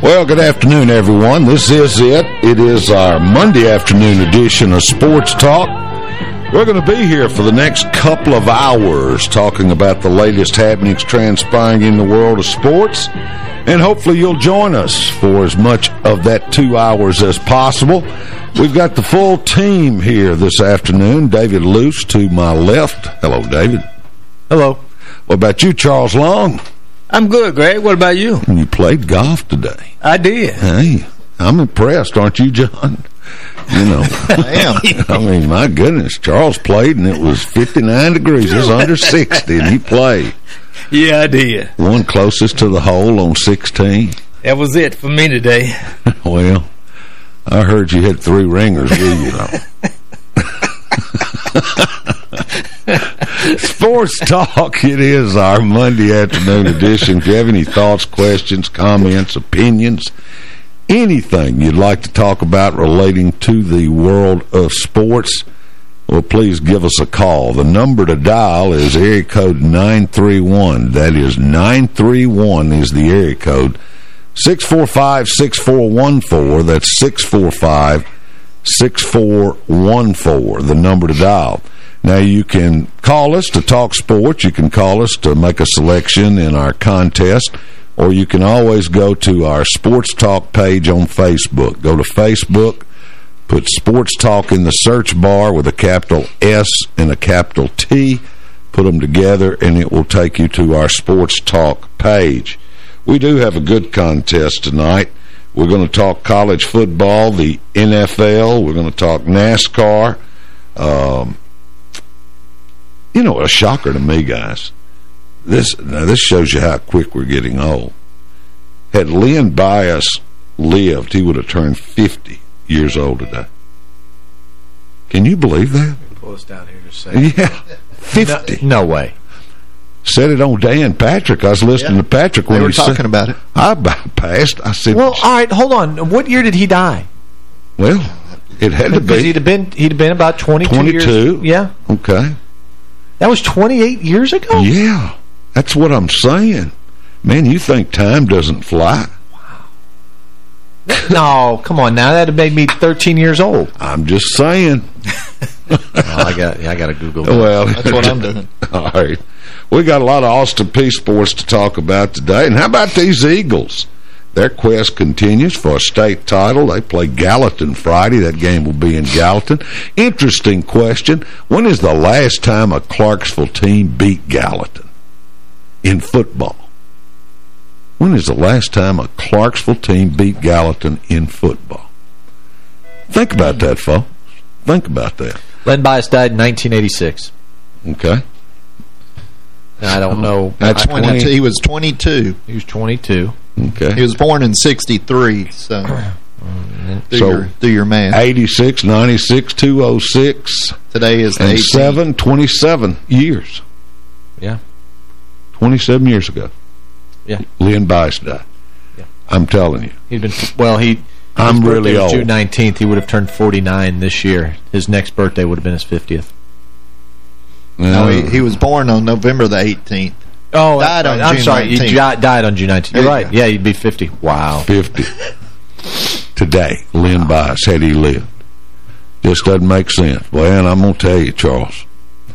Well, good afternoon, everyone. This is it. It is our Monday afternoon edition of Sports Talk. We're going to be here for the next couple of hours talking about the latest happenings transpiring in the world of sports. And hopefully you'll join us for as much of that 2 hours as possible. We've got the full team here this afternoon. David Luce to my left. Hello, David. Hello. What about you, Charles Long? I'm good, Greg. What about you? You played golf today. I did. Hey, I'm impressed, aren't you, John? You know. I am. I mean, my goodness. Charles played, and it was 59 degrees. It was under 60, and he played. Yeah, I did. One closest to the hole on 16. That was it for me today. Well, I heard you hit 3 ringers, will you? Sports Talk, it is our Monday afternoon edition. If you have any thoughts, questions, comments, opinions, anything you'd like to talk about relating to the world of sports, well, please give us a call. The number to dial is area code 931. That is 931 is the area code. 645-6414. That's 645-6414, the number to dial. Now, you can call us to talk sports. You can call us to make a selection in our contest, or you can always go to our Sports Talk page on Facebook. Go to Facebook, put Sports Talk in the search bar with a capital S and a capital T, put them together, and it will take you to our Sports Talk page. We do have a good contest tonight. We're going to talk college football, the NFL. We're going to talk NASCAR. You know, a shocker to me, guys. This shows you how quick we're getting old. Had Len Bias lived, he would have turned 50 years old today. Can you believe that? Pull us down here to say. Yeah, 50. No way. Said it on Dan Patrick. I was listening to Patrick when they were talking about it. I bypassed. I said, well, all right, hold on. What year did he die? Well, it had to be. He'd have been about 22 years. Yeah. Okay. That was 28 years ago? Yeah. That's what I'm saying. Man, you think time doesn't fly? Wow. No, come on now. That would have made me 13 years old. I'm just saying. I got to Google that. Well, that's what I'm doing. All right. We got a lot of Austin Peay sports to talk about today. And how about these Eagles? Their quest continues for a state title. They play Gallatin Friday. That game will be in Gallatin. Interesting question. When is the last time a Clarksville team beat Gallatin in football? When is the last time a Clarksville team beat Gallatin in football? Think about that, folks. Think about that. Len Bias died in 1986. Okay. I don't know. That's 22. He was 22. He was 22. Okay. He was born in 63, so do your math. 86, 96, 206. Today is the 18th. 27 years. Yeah. 27 years ago. Yeah. Len Bias died. Yeah. I'm telling you. He'd been, well, I'm really old. June 19th. He would have turned 49 this year. His next birthday would have been his 50th. No, he was born on November the 18th. Oh, died on I'm June sorry. 19th. He died on June 19th. You're right. Yeah, he'd be 50. Wow. 50. Today, Len Bias, had he lived. Just doesn't make sense. Well, I'm going to tell you, Charles.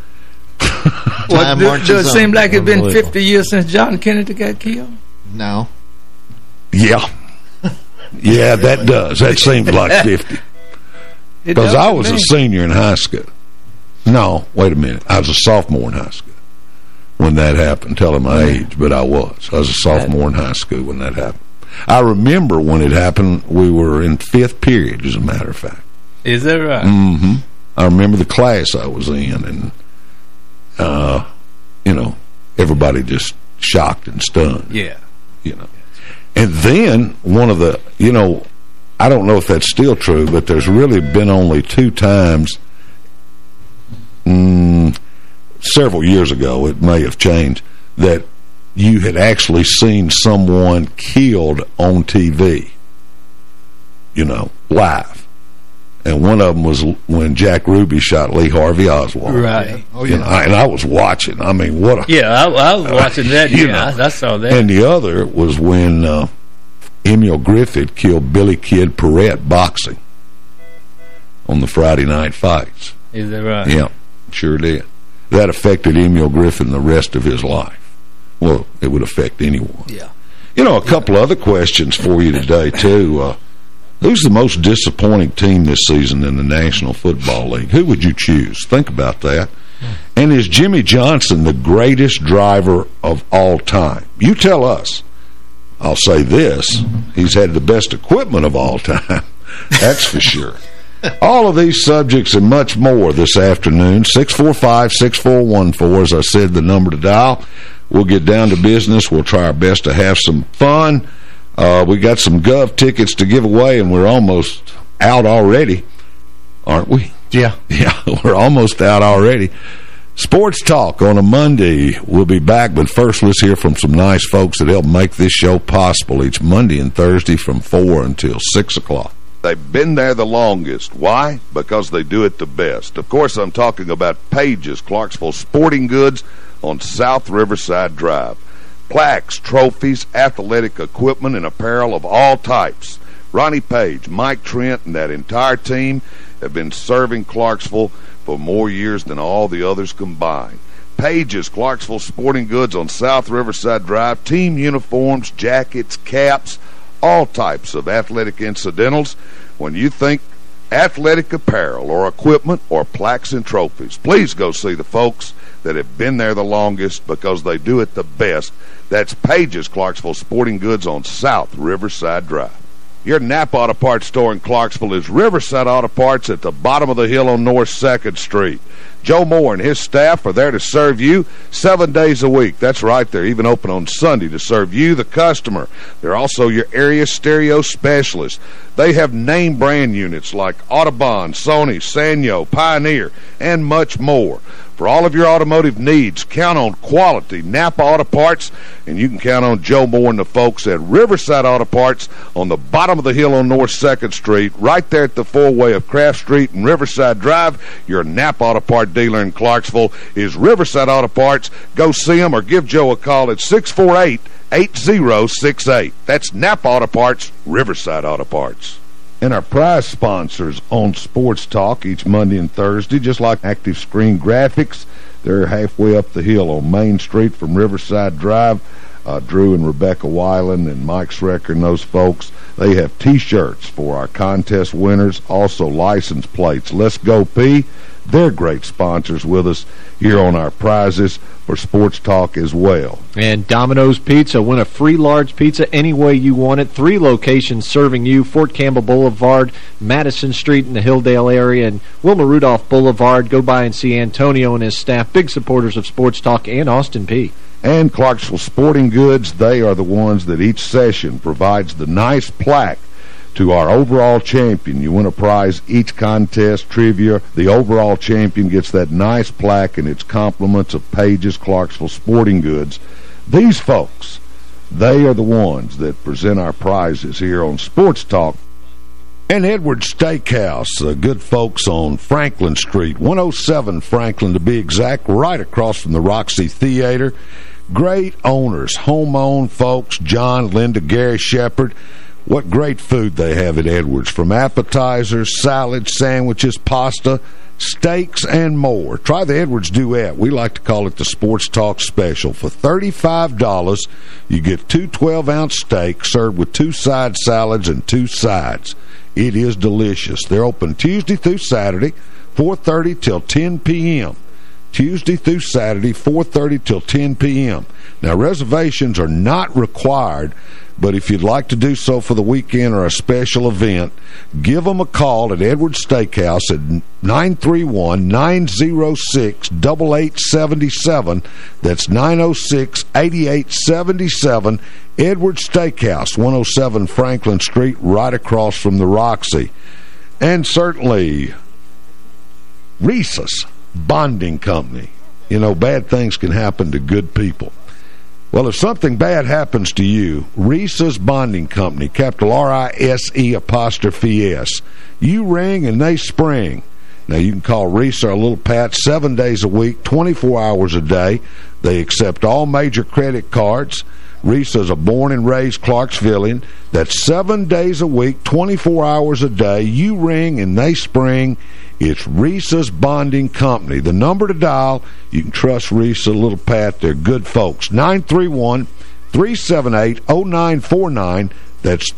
Well, does it seem like it's been 50 years since John Kennedy got killed? No. Yeah. Yeah, that does. That seems like 50. Because I was a senior in high school. No, wait a minute. I was a sophomore in high school when that happened. Tell him my age, but I was. I was a sophomore in high school when that happened. I remember when it happened, we were in 5th period, as a matter of fact. Is that right? Mm-hmm. I remember the class I was in, and, you know, everybody just shocked and stunned. Yeah. You know. And then one of the, you know, I don't know if that's still true, but there's really been only 2 times several years ago, it may have changed, that you had actually seen someone killed on TV, you know, live. And one of them was when Jack Ruby shot Lee Harvey Oswald. Right. Oh, yeah. You know, and I was watching. I mean, what a... Yeah, I was watching that. Yeah, I saw that. And the other was when Emil Griffith killed Billy Kid Perrette boxing on the Friday night fights. Is that right? Yeah, sure did. That affected Emil Griffith the rest of his life. Well, it would affect anyone. Yeah. You know, a couple other questions for you today, too. Who's the most disappointing team this season in the National Football League? Who would you choose? Think about that. And is Jimmy Johnson the greatest driver of all time? You tell us. I'll say this. He's had the best equipment of all time. That's for sure. All of these subjects and much more this afternoon. 645-6414, as I said, the number to dial. We'll get down to business. We'll try our best to have some fun. We got some Gov tickets to give away, and we're almost out already, aren't we? Yeah. Yeah, we're almost out already. Sports Talk on a Monday. We'll be back, but first let's hear from some nice folks that help make this show possible each Monday and Thursday from 4 until 6 o'clock. They've been there the longest. Why? Because they do it the best. Of course, I'm talking about Page's Clarksville Sporting Goods on South Riverside Drive. Plaques, trophies, athletic equipment, and apparel of all types. Ronnie Page, Mike Trent, and that entire team have been serving Clarksville for more years than all the others combined. Page's Clarksville Sporting Goods on South Riverside Drive. Team uniforms, jackets, caps, all types of athletic incidentals. When you think athletic apparel or equipment or plaques and trophies, please go see the folks that have been there the longest because they do it the best. That's Page's Clarksville Sporting Goods on South Riverside Drive. Your Napa Auto Parts store in Clarksville is Riverside Auto Parts at the bottom of the hill on North 2nd Street. Joe Moore and his staff are there to serve you 7 days a week. That's right, they're even open on Sunday to serve you, the customer. They're also your area stereo specialists. They have name brand units like Audubon, Sony, Sanyo, Pioneer, and much more. For all of your automotive needs, count on quality Napa Auto Parts, and you can count on Joe Moore and the folks at Riverside Auto Parts on the bottom of the hill on North 2nd Street, right there at the four-way of Craft Street and Riverside Drive. Your Napa Auto Parts dealer in Clarksville is Riverside Auto Parts. Go see them or give Joe a call at 648-8068. That's Napa Auto Parts, Riverside Auto Parts. And our prize sponsors on Sports Talk each Monday and Thursday, just like Active Screen Graphics. They're halfway up the hill on Main Street from Riverside Drive. Drew and Rebecca Weiland and Mike Schrecker and those folks, they have T-shirts for our contest winners, also license plates. Let's Go P. They're great sponsors with us here on our prizes for Sports Talk as well. And Domino's Pizza. Win a free large pizza any way you want it. 3 locations serving you: Fort Campbell Boulevard, Madison Street in the Hilldale area, and Wilma Rudolph Boulevard. Go by and see Antonio and his staff. Big supporters of Sports Talk and Austin Peay. And Clarksville Sporting Goods, they are the ones that each session provides the nice plaque to our overall champion. You win a prize each contest, trivia. The overall champion gets that nice plaque and its compliments of Page's Clarksville Sporting Goods. These folks, they are the ones that present our prizes here on Sports Talk. And Edwards Steakhouse, good folks on Franklin Street, 107 Franklin to be exact, right across from the Roxy Theater. Great owners, home-owned folks, John, Linda, Gary Shepard. What great food they have at Edwards, from appetizers, salads, sandwiches, pasta, steaks, and more. Try the Edwards Duet. We like to call it the Sports Talk Special. For $35, you get 2 12-ounce steaks served with 2 side salads and 2 sides. It is delicious. They're open Tuesday through Saturday, 4:30 till 10 p.m. Tuesday through Saturday, 4:30 till 10 p.m. Now, reservations are not required, but if you'd like to do so for the weekend or a special event, give them a call at Edwards Steakhouse at 931-906-8877. That's 906-8877. Edwards Steakhouse, 107 Franklin Street, right across from the Roxy. And certainly, Reese's Bonding Company. You know, bad things can happen to good people. Well, if something bad happens to you, Reese's Bonding Company, capital R-I-S-E''S. You ring and they spring. Now, you can call Reese or Little Pat 7 days a week, 24 hours a day. They accept all major credit cards. RISA's a born and raised Clarksvillian that's 7 days a week, 24 hours a day. You ring and they spring. It's RISA's Bonding Company. The number to dial, you can trust RISA, Little Pat. They're good folks. 931-378-0949. That's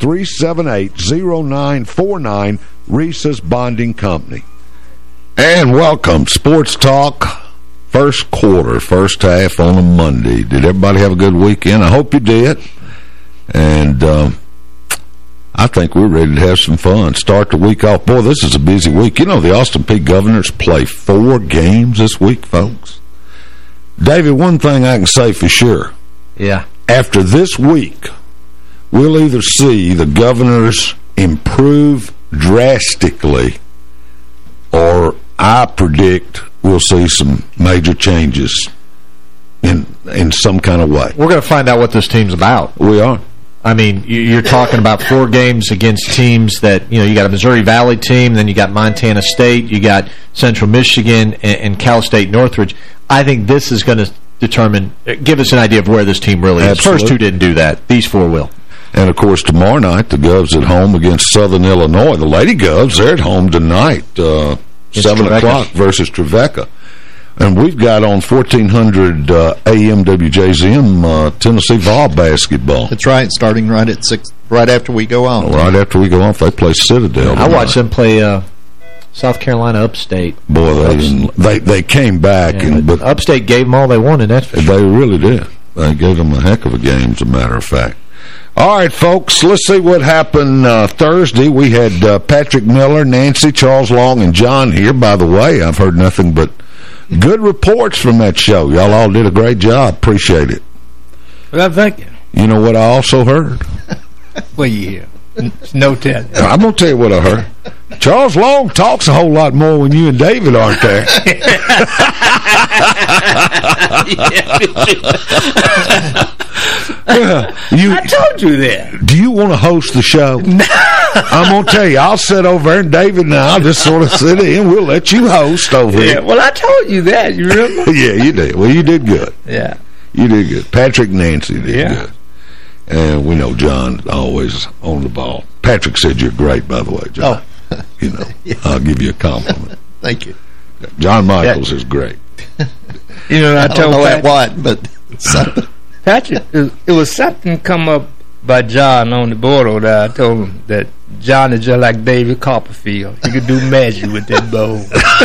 378-0949, RISA's Bonding Company. And welcome, Sports Talk. First quarter, first half on a Monday. Did everybody have a good weekend? I hope you did. And I think we're ready to have some fun. Start the week off. Boy, this is a busy week. You know, the Austin Peay Governors play 4 games this week, folks. David, one thing I can say for sure. Yeah. After this week, we'll either see the Governors improve drastically, or I predict we'll see some major changes in some kind of way. We're going to find out what this team's about. We are. I mean, you're talking about 4 games against teams that, you got a Missouri Valley team, then you got Montana State, you got Central Michigan, and Cal State Northridge. I think this is going to give us an idea of where this team really is. Absolutely. First 2 didn't do that. These 4 will. And, of course, tomorrow night, the Govs at home against Southern Illinois. The Lady Govs, they're at home tonight, 7 o'clock versus Trevecca. And we've got on 1400 AM WJZM Tennessee Vol basketball. That's right, starting right at 6, right after we go on. Right after we go off, they play Citadel tonight. I watched them play South Carolina Upstate. Boy, they came back. Yeah, but Upstate gave them all they wanted, that's for sure. They really did. They gave them a heck of a game, as a matter of fact. All right, folks, let's see what happened Thursday. We had Patrick Miller, Nancy, Charles Long, and John here. By the way, I've heard nothing but good reports from that show. Y'all all did a great job. Appreciate it. Well, thank you. You know what I also heard? Well, yeah. No tell. I'm going to tell you what I heard. Charles Long talks a whole lot more when you and David aren't there. I told you that. Do you want to host the show? No. I'm going to tell you, I'll sit over there, and David and I'll just sort of sit in. We'll let you host over here. Yeah, well, I told you that. You remember? Yeah, you did. Well, you did good. Yeah. You did good. Patrick and Nancy did good. And we know John always on the ball. Patrick said you're great, by the way, John. Oh. I'll give you a compliment. Thank you. John Michaels is great. I told Patrick what, but something. Patrick, it was something come up by John on the board over there. I told him that John is just like David Copperfield. He could do magic with that bow.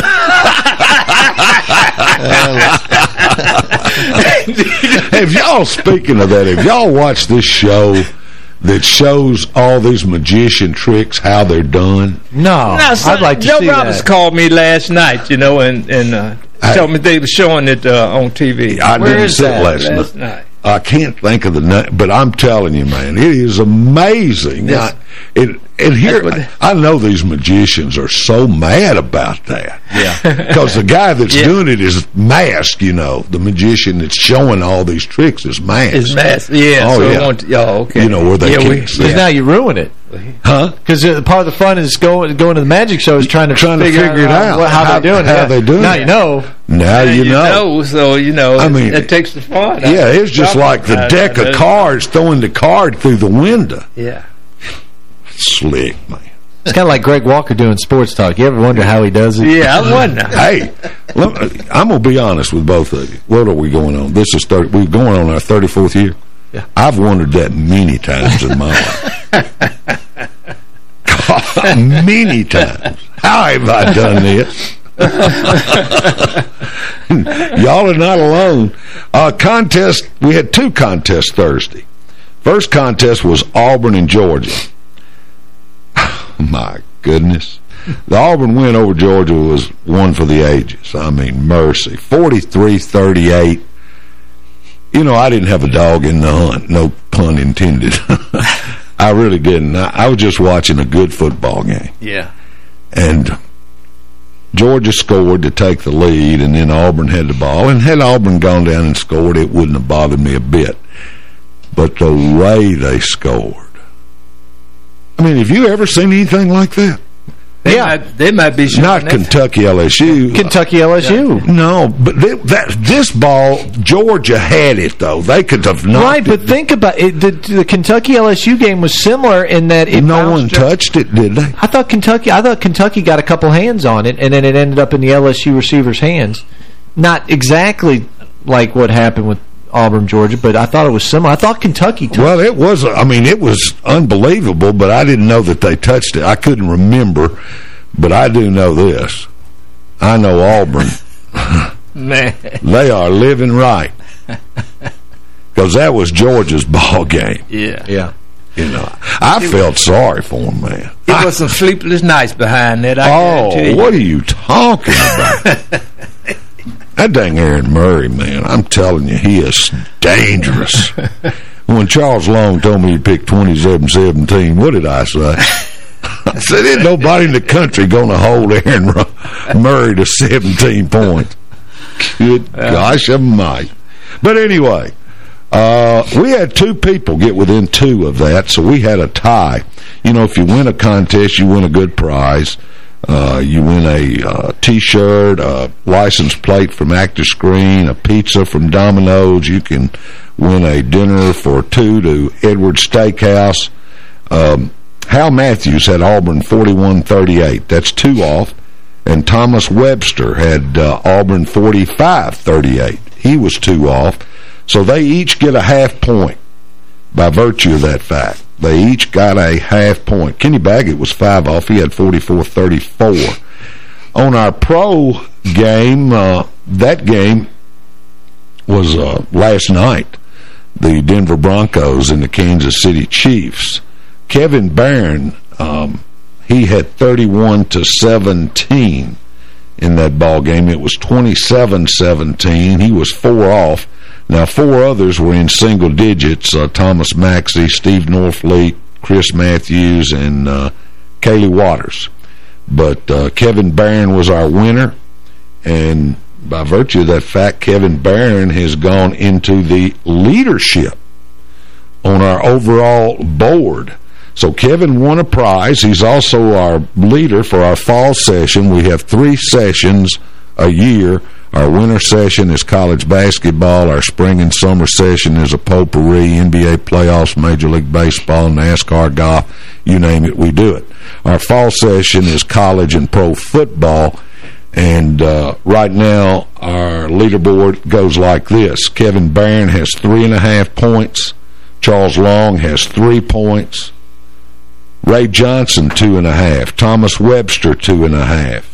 Speaking of that, if y'all watch this show that shows all these magician tricks, how they're done? No, I'd like to see that. Joe Roberts called me last night, and told me they were showing it on TV. I didn't see it last night. I can't think of the name, but I'm telling you, man, it is amazing. Yes. I know these magicians are so mad about that. Yeah. Because the guy that's doing it is masked, The magician that's showing all these tricks is masked. It's masked, yeah. Oh, so yeah. Okay. Where they can't see. Because now you ruin it. Huh? Because part of the fun is going to the magic show is trying to figure it out. How they're doing it. How they doing now it. You know. Now you know. So, I mean, it takes the fun. Yeah, it's just like the deck of cards throwing the card through the window. Yeah. Slick, man. It's kind of like Greg Walker doing Sports Talk. You ever wonder how he does it? Yeah, I wonder. Hey, I'm going to be honest with both of you. What are we going on? We're going on our 34th year. Yeah. I've wondered that many times in my life. God, many times. How have I done this? Y'all are not alone. Contest. We had 2 contests Thursday. First contest was Auburn and Georgia. My goodness. The Auburn win over Georgia was one for the ages. I mean, mercy. 43-38. I didn't have a dog in the hunt. No pun intended. I really didn't. I was just watching a good football game. Yeah. And Georgia scored to take the lead, and then Auburn had the ball. And had Auburn gone down and scored, it wouldn't have bothered me a bit. But the way they scored. I mean, have you ever seen anything like that? They might be not Kentucky LSU. Kentucky LSU. No, but this ball, Georgia had it, though. They could have not. Right, but think about it. The Kentucky LSU game was similar in that no one touched it, did they? I thought Kentucky got a couple hands on it, and then it ended up in the LSU receiver's hands. Not exactly like what happened with Auburn, Georgia, but I thought it was similar. I thought Kentucky touched it. Well, it was, it was unbelievable, but I didn't know that they touched it. I couldn't remember, but I do know this. I know Auburn. Man. They are living right. Because that was Georgia's ball game. Yeah. You know, I felt sorry for them, man. It was some sleepless nights behind that. What are you talking about? That dang Aaron Murray, man, I'm telling you, he is dangerous. When Charles Long told me to pick 27-17, what did I say? I said, ain't nobody in the country going to hold Aaron Murray to 17 points. Good gosh almighty. But anyway, we had 2 people get within 2 of that, so we had a tie. You know, if you win a contest, you win a good prize. You win a T-shirt, a license plate from Active Screen, a pizza from Domino's. You can win a dinner for 2 to Edwards Steakhouse. Hal Matthews had Auburn 41-38. That's 2 off. And Thomas Webster had Auburn 45-38. He was 2 off. So they each get a half point by virtue of that fact. They each got a half point. Kenny Baggett was 5 off. He had 44-34. On our pro game, that game was last night. The Denver Broncos and the Kansas City Chiefs. Kevin Barron, he had 31-17 in that ball game. It was 27-17. He was 4 off. Now, 4 others were in single digits, Thomas Maxey, Steve Norfleet, Chris Matthews, and Kaylee Waters. But Kevin Barron was our winner, and by virtue of that fact, Kevin Barron has gone into the leadership on our overall board. So Kevin won a prize. He's also our leader for our fall session. We have 3 sessions a year. Our winter session is college basketball. Our spring and summer session is a potpourri, NBA playoffs, Major League Baseball, NASCAR, golf, you name it, we do it. Our fall session is college and pro football. And right now, our leaderboard goes like this. Kevin Barron has 3.5 points. Charles Long has 3 points. Ray Johnson, 2.5. Thomas Webster, 2.5.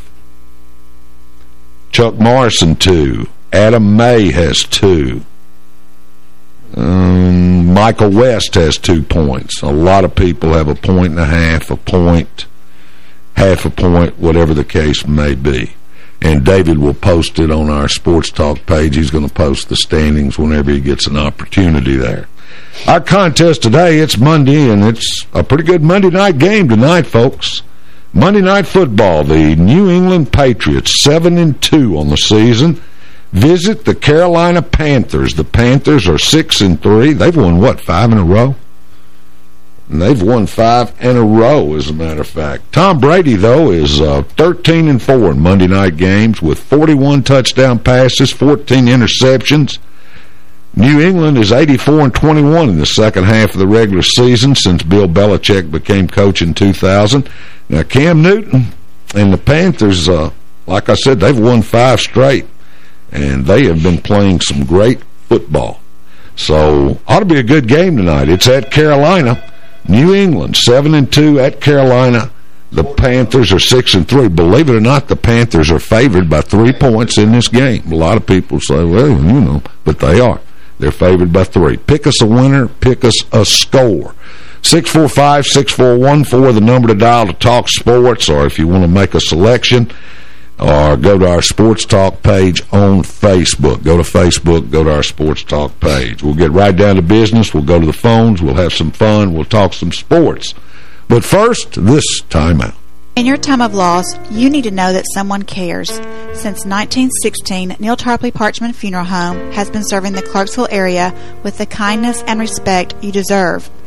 Chuck Morrison, 2. Adam May has 2. Michael West has 2 points. A lot of people have 1.5, a point, half a point, whatever the case may be. And David will post it on our Sports Talk page. He's going to post the standings whenever he gets an opportunity there. Our contest today, it's Monday, and it's a pretty good Monday night game tonight, folks. Monday Night Football, the New England Patriots, 7-2 on the season, visit the Carolina Panthers. The Panthers are 6-3. They've won, 5 in a row? And they've won 5 in a row, as a matter of fact. Tom Brady, though, is 13-4 in Monday night games with 41 touchdown passes, 14 interceptions. New England is 84-21 in the second half of the regular season since Bill Belichick became coach in 2000. Now, Cam Newton and the Panthers, like I said, they've won 5 straight, and they have been playing some great football. So, ought to be a good game tonight. It's at Carolina. New England, 7-2 at Carolina. The Panthers are 6-3. Believe it or not, the Panthers are favored by 3 points in this game. A lot of people say, well, but they are. They're favored by 3. Pick us a winner. Pick us a score. 645-6414, the number to dial to talk sports, or if you want to make a selection, or go to our Sports Talk page on Facebook. Go to Facebook, go to our Sports Talk page. We'll get right down to business. We'll go to the phones. We'll have some fun. We'll talk some sports. But first, this timeout. In your time of loss, you need to know that someone cares. Since 1916, Neil Tarpley Parchman Funeral Home has been serving the Clarksville area with the kindness and respect you deserve.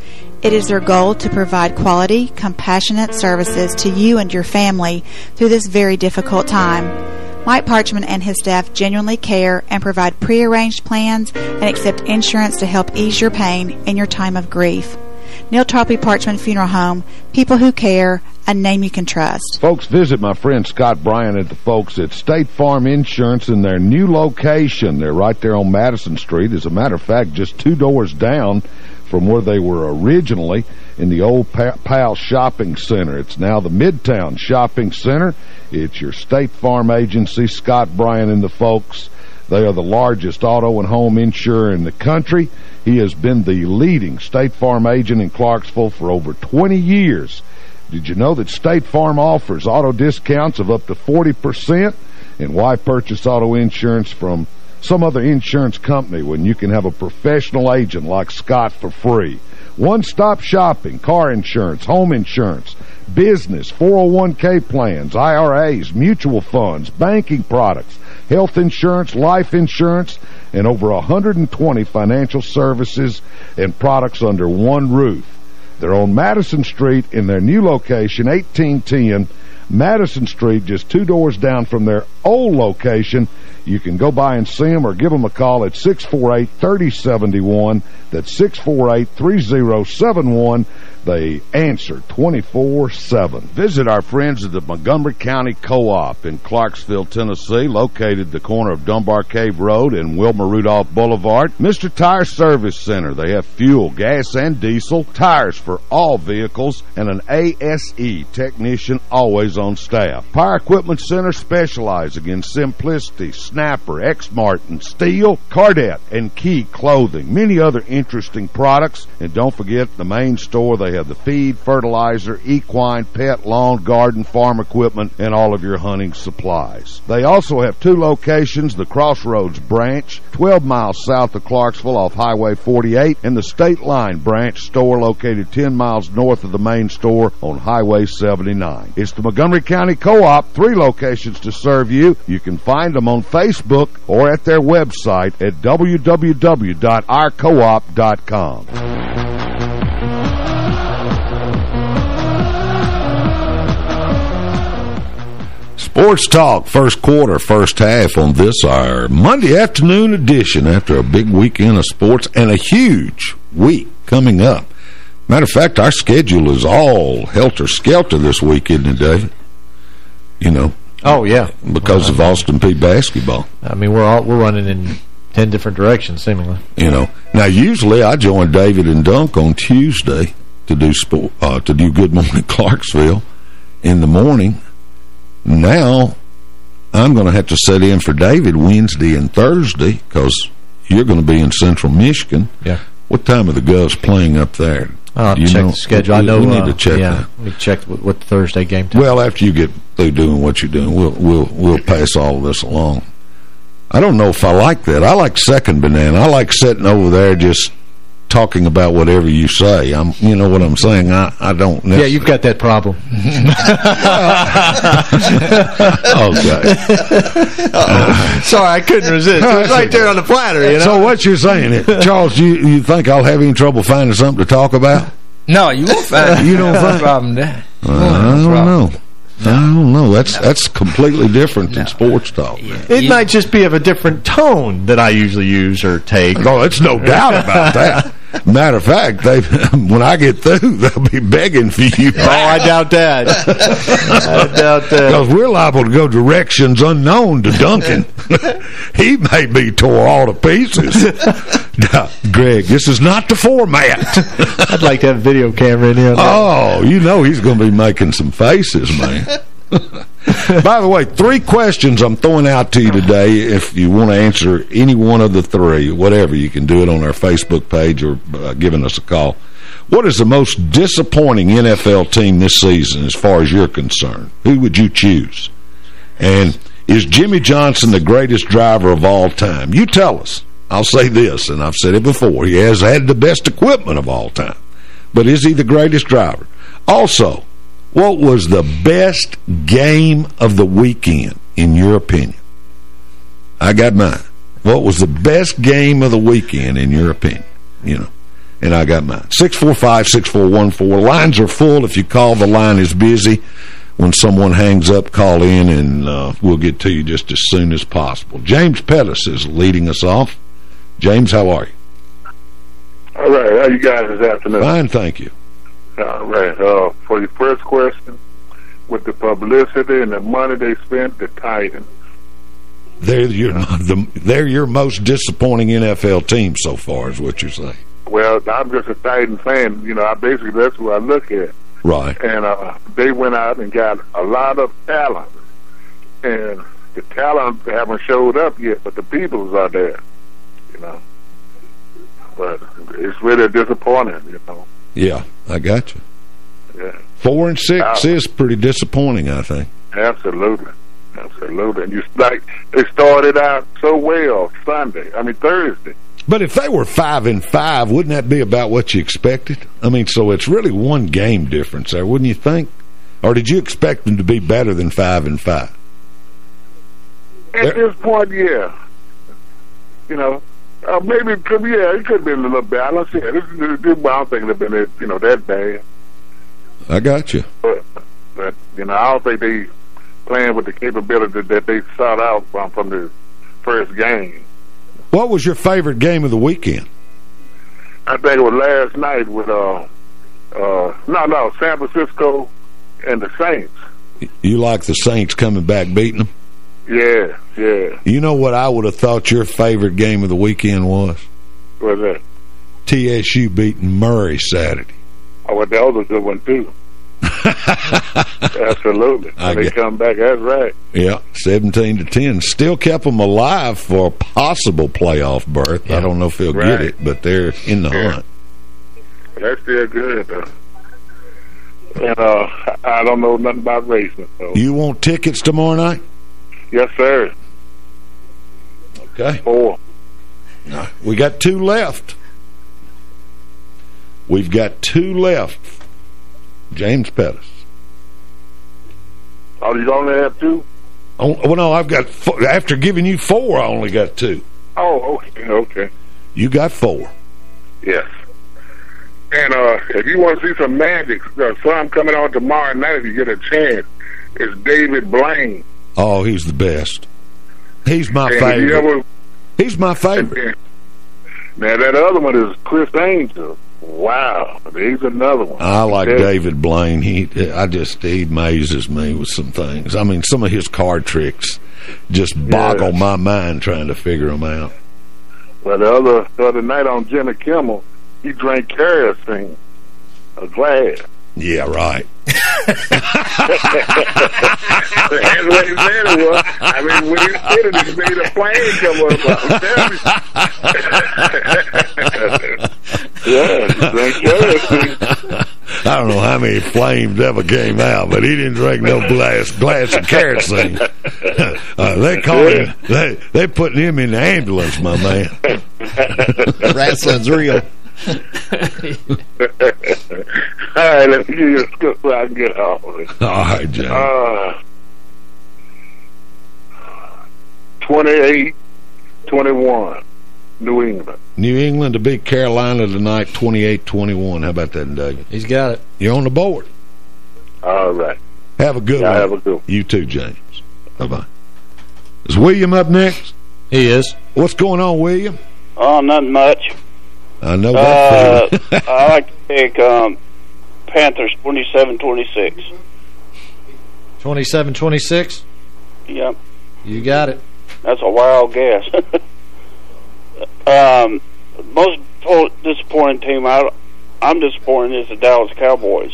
It is their goal to provide quality, compassionate services to you and your family through this very difficult time. Mike Parchman and his staff genuinely care and provide prearranged plans and accept insurance to help ease your pain in your time of grief. Neil Tarpley Parchman Funeral Home, people who care, a name you can trust. Folks, visit my friend Scott Bryant and the folks at State Farm Insurance in their new location. They're right there on Madison Street. As a matter of fact, just 2 doors down from where they were originally in the old Powell Shopping Center. It's now the Midtown Shopping Center. It's your State Farm agency, Scott Bryant and the folks. They are the largest auto and home insurer in the country. He has been the leading State Farm agent in Clarksville for over 20 years. Did you know that State Farm offers auto discounts of up to 40%? And why purchase auto insurance from some other insurance company when you can have a professional agent like Scott for free? One-stop shopping, car insurance, home insurance, business, 401k plans, IRAs, mutual funds, banking products, health insurance, life insurance, and over 120 financial services and products under one roof. They're on Madison Street in their new location, 1810 Madison Street, just 2 doors down from their old location. You can go by and see them or give them a call at 648-3071. That's 648-3071. They answer 24/7. Visit our friends at the Montgomery County Co-op in Clarksville, Tennessee, located at the corner of Dunbar Cave Road and Wilma Rudolph Boulevard. Mr. Tire Service Center. They have fuel, gas, and diesel, tires for all vehicles, and an ASE technician always on staff. Power Equipment Center specializing in Simplicity, Snapper, X-Martin, Steel, Cardette, and Key Clothing. Many other interesting products. And don't forget the main store. They have the feed, fertilizer, equine, pet, lawn, garden, farm equipment, and all of your hunting supplies. They also have 2 locations, the Crossroads branch, 12 miles south of Clarksville off Highway 48, and the State Line branch store located 10 miles north of the main store on Highway 79. It's the Montgomery County Co-op, 3 locations to serve you. You can find them on Facebook or at their website at www.ourcoop.com. Sports Talk, first quarter, first half on this, our Monday afternoon edition after a big weekend of sports and a huge week coming up. Matter of fact, our schedule is all helter-skelter this weekend today, you know. Oh, yeah. Because of Austin Peay basketball. I mean, we're running in 10 different directions, seemingly. You know. Now, usually I join David and Dunk on Tuesday to do Good Morning Clarksville in the morning. Now, I'm going to have to set in for David Wednesday and Thursday because you're going to be in Central Michigan. Yeah. What time are the Govs playing up there? I'll check the schedule. I know we need to check that. We check what the Thursday game time. Well, after you get through doing what you're doing, we'll pass all of this along. I don't know if I like that. I like second banana. I like sitting over there just talking about whatever you say. You know what I'm saying? I don't necessarily. Yeah, you've got that problem. Okay. Sorry, I couldn't resist. It was right there on the platter, you know? So what you're saying, Charles, you think I'll have any trouble finding something to talk about? No, you won't find You don't think? problem there. I don't know. I don't know. That's completely different than sports talk. Yeah. It might just be of a different tone that I usually use or take. No, there's no doubt about that. Matter of fact, when I get through, they'll be begging for you. Oh, I doubt that. I doubt that. Because we're liable to go directions unknown to Duncan. He may be tore all to pieces. Greg, this is not the format. I'd like to have a video camera in here. Oh, you know he's going to be making some faces, man. By the way, 3 questions I'm throwing out to you today. If you want to answer any one of the 3, whatever, you can do it on our Facebook page or giving us a call. What is the most disappointing NFL team this season as far as you're concerned? Who would you choose? And is Jimmy Johnson the greatest driver of all time? You tell us. I'll say this, and I've said it before. He has had the best equipment of all time. But is he the greatest driver? Also, what was the best game of the weekend, in your opinion? I got mine. What was the best game of the weekend, in your opinion? You know, and I got mine. 645-6414. Lines are full. If you call, the line is busy. When someone hangs up, call in, and we'll get to you just as soon as possible. James Pettis is leading us off. James, how are you? All right. How you guys this afternoon? Fine, thank you. All right. For your first question, with the publicity and the money they spent, the Titans. They're your most disappointing NFL team so far, is what you're saying. Well, I'm just a Titans fan. You know, that's who I look at. Right. And they went out and got a lot of talent. And the talent haven't showed up yet, but the peoples are there, you know. But it's really disappointing, you know. Yeah, I got you. Yeah. 4-6 is pretty disappointing, I think. Absolutely. Absolutely. And they started out so well Thursday. But if they were 5-5, wouldn't that be about what you expected? I mean, so it's really one game difference there, wouldn't you think? Or did you expect them to be better than 5-5? At this point, yeah. You know, maybe it could have been a little balance. Yeah, this I don't think it would have been, that bad. I got you. But I don't think they playing with the capability that they sought out from the first game. What was your favorite game of the weekend? I think it was last night with San Francisco and the Saints. You like the Saints coming back beating them? Yeah. You know what I would have thought your favorite game of the weekend was? What was that? TSU beating Murray Saturday. Oh, well, that was a good one, too. Absolutely. They come back, that's right. Yeah, 17-10. Still kept them alive for a possible playoff berth. Yeah. I don't know if they'll get it, but they're in the hunt. That's still good, though. And I don't know nothing about racing. So. You want tickets tomorrow night? Yes, sir. Okay. 4. No, we got 2 left. We've got 2 left. James Pettis. Oh, you only have 2? Oh, well, no, I've got 4. After giving you 4, I only got 2. Oh, okay. You got 4. Yes. And if you want to see some magic, some coming on tomorrow night if you get a chance, it's David Blaine. Oh, he's the best. He's my favorite. He's my favorite. Now, that other one is Chris Angel. Wow, he's another one. I like David Blaine. He amazes me with some things. I mean, some of his card tricks just boggle my mind trying to figure them out. Well, the other night on Jimmy Kimmel, he drank kerosene, a glass. Yeah, right. That's what he said it was. I mean, when he said it, he made a plane come up. Yeah, he drank kerosene. I don't know how many flames ever came out, but he didn't drink no glass of kerosene. They call him. They putting him in the ambulance, my man. Wrestling's real. All right, let me give you a scoop so I can get off of it. All right, Jay. 28-21, New England. New England to beat Carolina tonight, 28-21. How about that, David? He's got it. You're on the board. All right. Have a good one. Have a good one. You too, James. Bye-bye. Is William up next? He is. What's going on, William? Oh, not much. I know that. I like to pick Panthers 27-26. 27-26? Yep. You got it. That's a wild guess. Most disappointing team I'm disappointed is the Dallas Cowboys.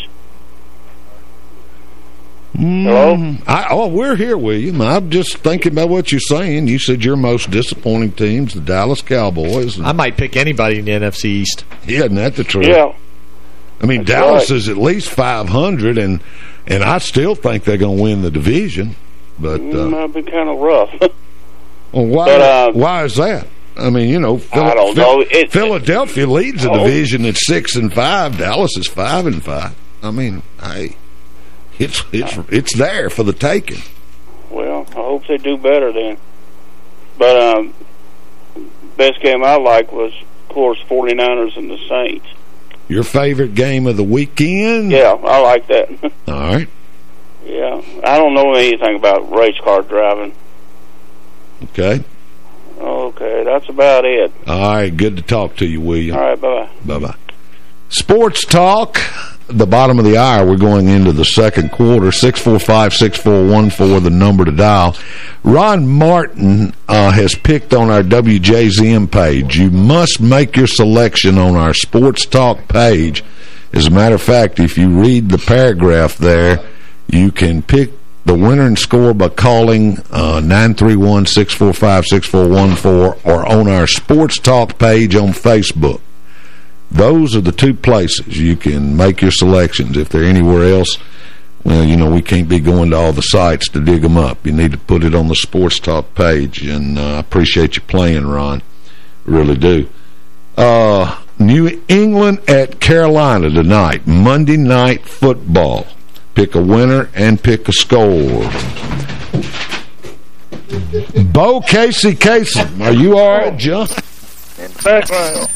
Hello? We're here, William. I'm just thinking about what you're saying. You said your most disappointing team's the Dallas Cowboys. I might pick anybody in the NFC East. Yeah, isn't that the truth? Yeah. I mean, that's Dallas is at least 500, and I still think they're going to win the division. But that'd be kind of rough. Well, why is that? I mean, I don't know. Philadelphia leads the division at 6-5. Dallas is 5-5. I mean, hey. It's there for the taking. Well, I hope they do better then. But best game I liked was, of course, 49ers and the Saints. Your favorite game of the weekend? Yeah, I like that. All right. Yeah, I don't know anything about race car driving. Okay. Okay, that's about it. All right, good to talk to you, William. All right, bye-bye. Bye-bye. Sports Talk, the bottom of the hour. We're going into the second quarter. 645-6414, the number to dial. Ron Martin has picked on our WJZM page. You must make your selection on our Sports Talk page. As a matter of fact, if you read the paragraph there, you can pick the winner and score by calling 931-645-6414 or on our Sports Talk page on Facebook. Those are the two places you can make your selections. If they're anywhere else, well, you know, we can't be going to all the sites to dig them up. You need to put it on the Sports Talk page, and I appreciate you playing, Ron. Really do. New England at Carolina tonight, Monday Night Football. Pick a winner and pick a score. Bo Casey Kasem, are you all right, John? In the background.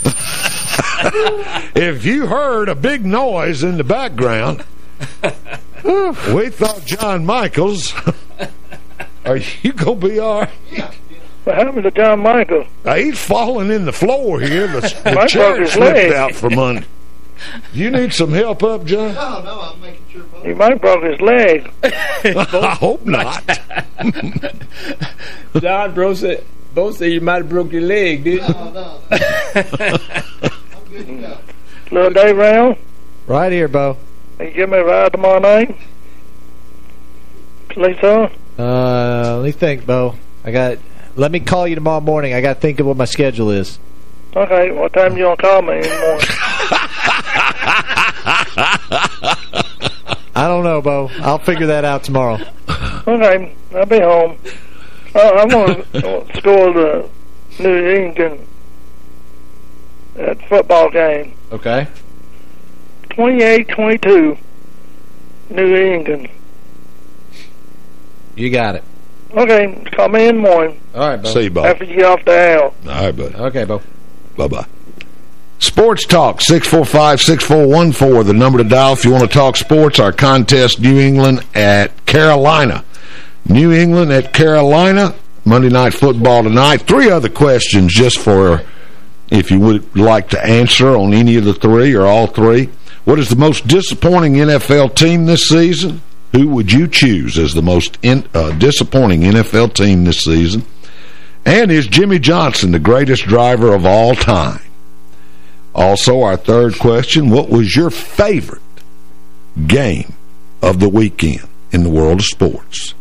If you heard a big noise in the background, we thought John Michaels. Are you going to be all right? What happened to John Michaels? He's falling in the floor here. The chair slipped out from under. You need some help up, John? No, I'm making sure. He might broke his leg. I hope not. John Bo said you might have broke your leg, didn't you? No. I'm good to go. Little Dave round? Right here, Bo. Can you give me a ride tomorrow night? Please, sir? Let me think, Bo. Let me call you tomorrow morning. I got to think of what my schedule is. Okay, what time you going to call me in the morning? I don't know, Bo. I'll figure that out tomorrow. Okay, I'll be home. I'm going to score the New England at football game. Okay. 28-22, New England. You got it. Okay, call me in the morning. All right, Bo. See you, Bo. After you get off the air. All right, buddy. Okay, Bo. Bye-bye. Sports Talk, 645-6414, the number to dial if you want to talk sports. Our contest, New England at Carolina. New England at Carolina, Monday Night Football tonight. 3 other questions just for if you would like to answer on any of the 3 or all 3. What is the most disappointing NFL team this season? Who would you choose as the most disappointing NFL team this season? And is Jimmy Johnson the greatest driver of all time? Also, our third question, what was your favorite game of the weekend in the world of sports?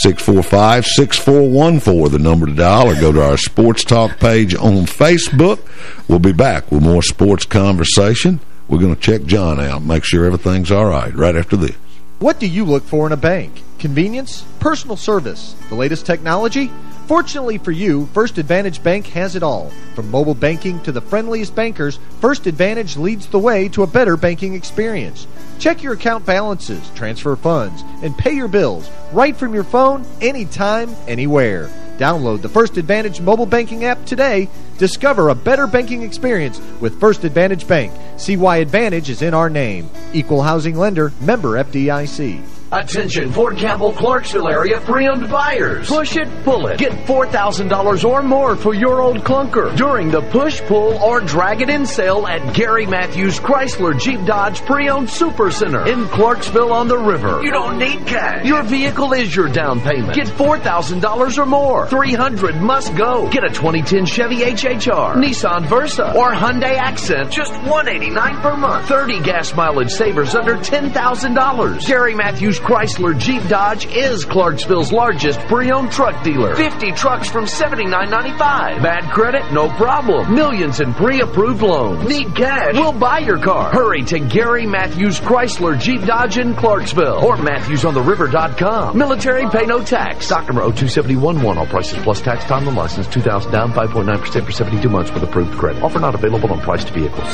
645-6414, the number to dial, or go to our Sports Talk page on Facebook. We'll be back with more sports conversation. We're going to check John out, make sure everything's all right after this. What do you look for in a bank? Convenience? Personal service? The latest technology? Fortunately for you, First Advantage Bank has it all. From mobile banking to the friendliest bankers, First Advantage leads the way to a better banking experience. Check your account balances, transfer funds, and pay your bills right from your phone, anytime, anywhere. Download the First Advantage mobile banking app today. Discover a better banking experience with First Advantage Bank. See why Advantage is in our name. Equal housing lender, member FDIC. Attention Fort Campbell, Clarksville area pre-owned buyers. Push it, pull it. Get $4,000 or more for your old clunker during the push, pull, or drag it in sale at Gary Matthews Chrysler Jeep Dodge Pre-Owned Super Center in Clarksville on the river. You don't need cash. Your vehicle is your down payment. Get $4,000 or more. $300 must go. Get a 2010 Chevy HHR, Nissan Versa, or Hyundai Accent. Just $189 per month. 30 gas mileage savers under $10,000. Gary Matthews Chrysler Jeep Dodge is Clarksville's largest pre-owned truck dealer. 50 trucks from $79.95. Bad credit? No problem. Millions in pre-approved loans. Need cash? We'll buy your car. Hurry to Gary Matthews Chrysler Jeep Dodge in Clarksville or MatthewsOnTheRiver.com. Military pay no tax. Stock number 02711. All prices plus tax. Time and license. $2,000 down. 5.9% for 72 months with approved credit. Offer not available on priced vehicles.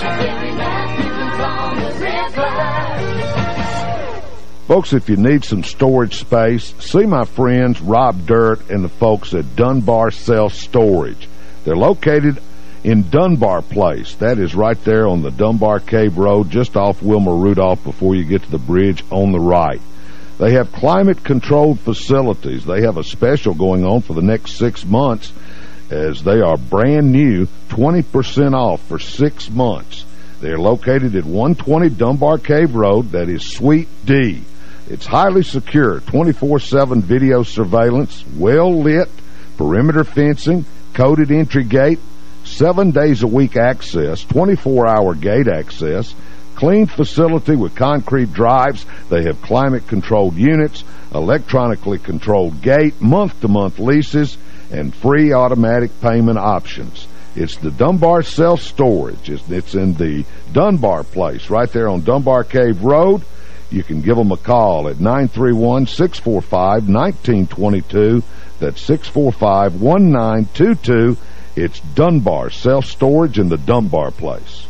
Folks, if you need some storage space, see my friends Rob Dirt and the folks at Dunbar Self Storage. They're located in Dunbar Place. That is right there on the Dunbar Cave Road, just off Wilma Rudolph before you get to the bridge on the right. They have climate-controlled facilities. They have a special going on for the next 6 months as they are brand new, 20% off for 6 months. They're located at 120 Dunbar Cave Road. That is Suite D. It's highly secure, 24/7 video surveillance, well-lit, perimeter fencing, coded entry gate, 7 days a week access, 24-hour gate access, clean facility with concrete drives. They have climate-controlled units, electronically controlled gate, month-to-month leases, and free automatic payment options. It's the Dunbar Self-Storage. It's in the Dunbar Place right there on Dunbar Cave Road. You can give them a call at 931-645-1922. That's 645-1922. It's Dunbar Self-Storage in the Dunbar Place.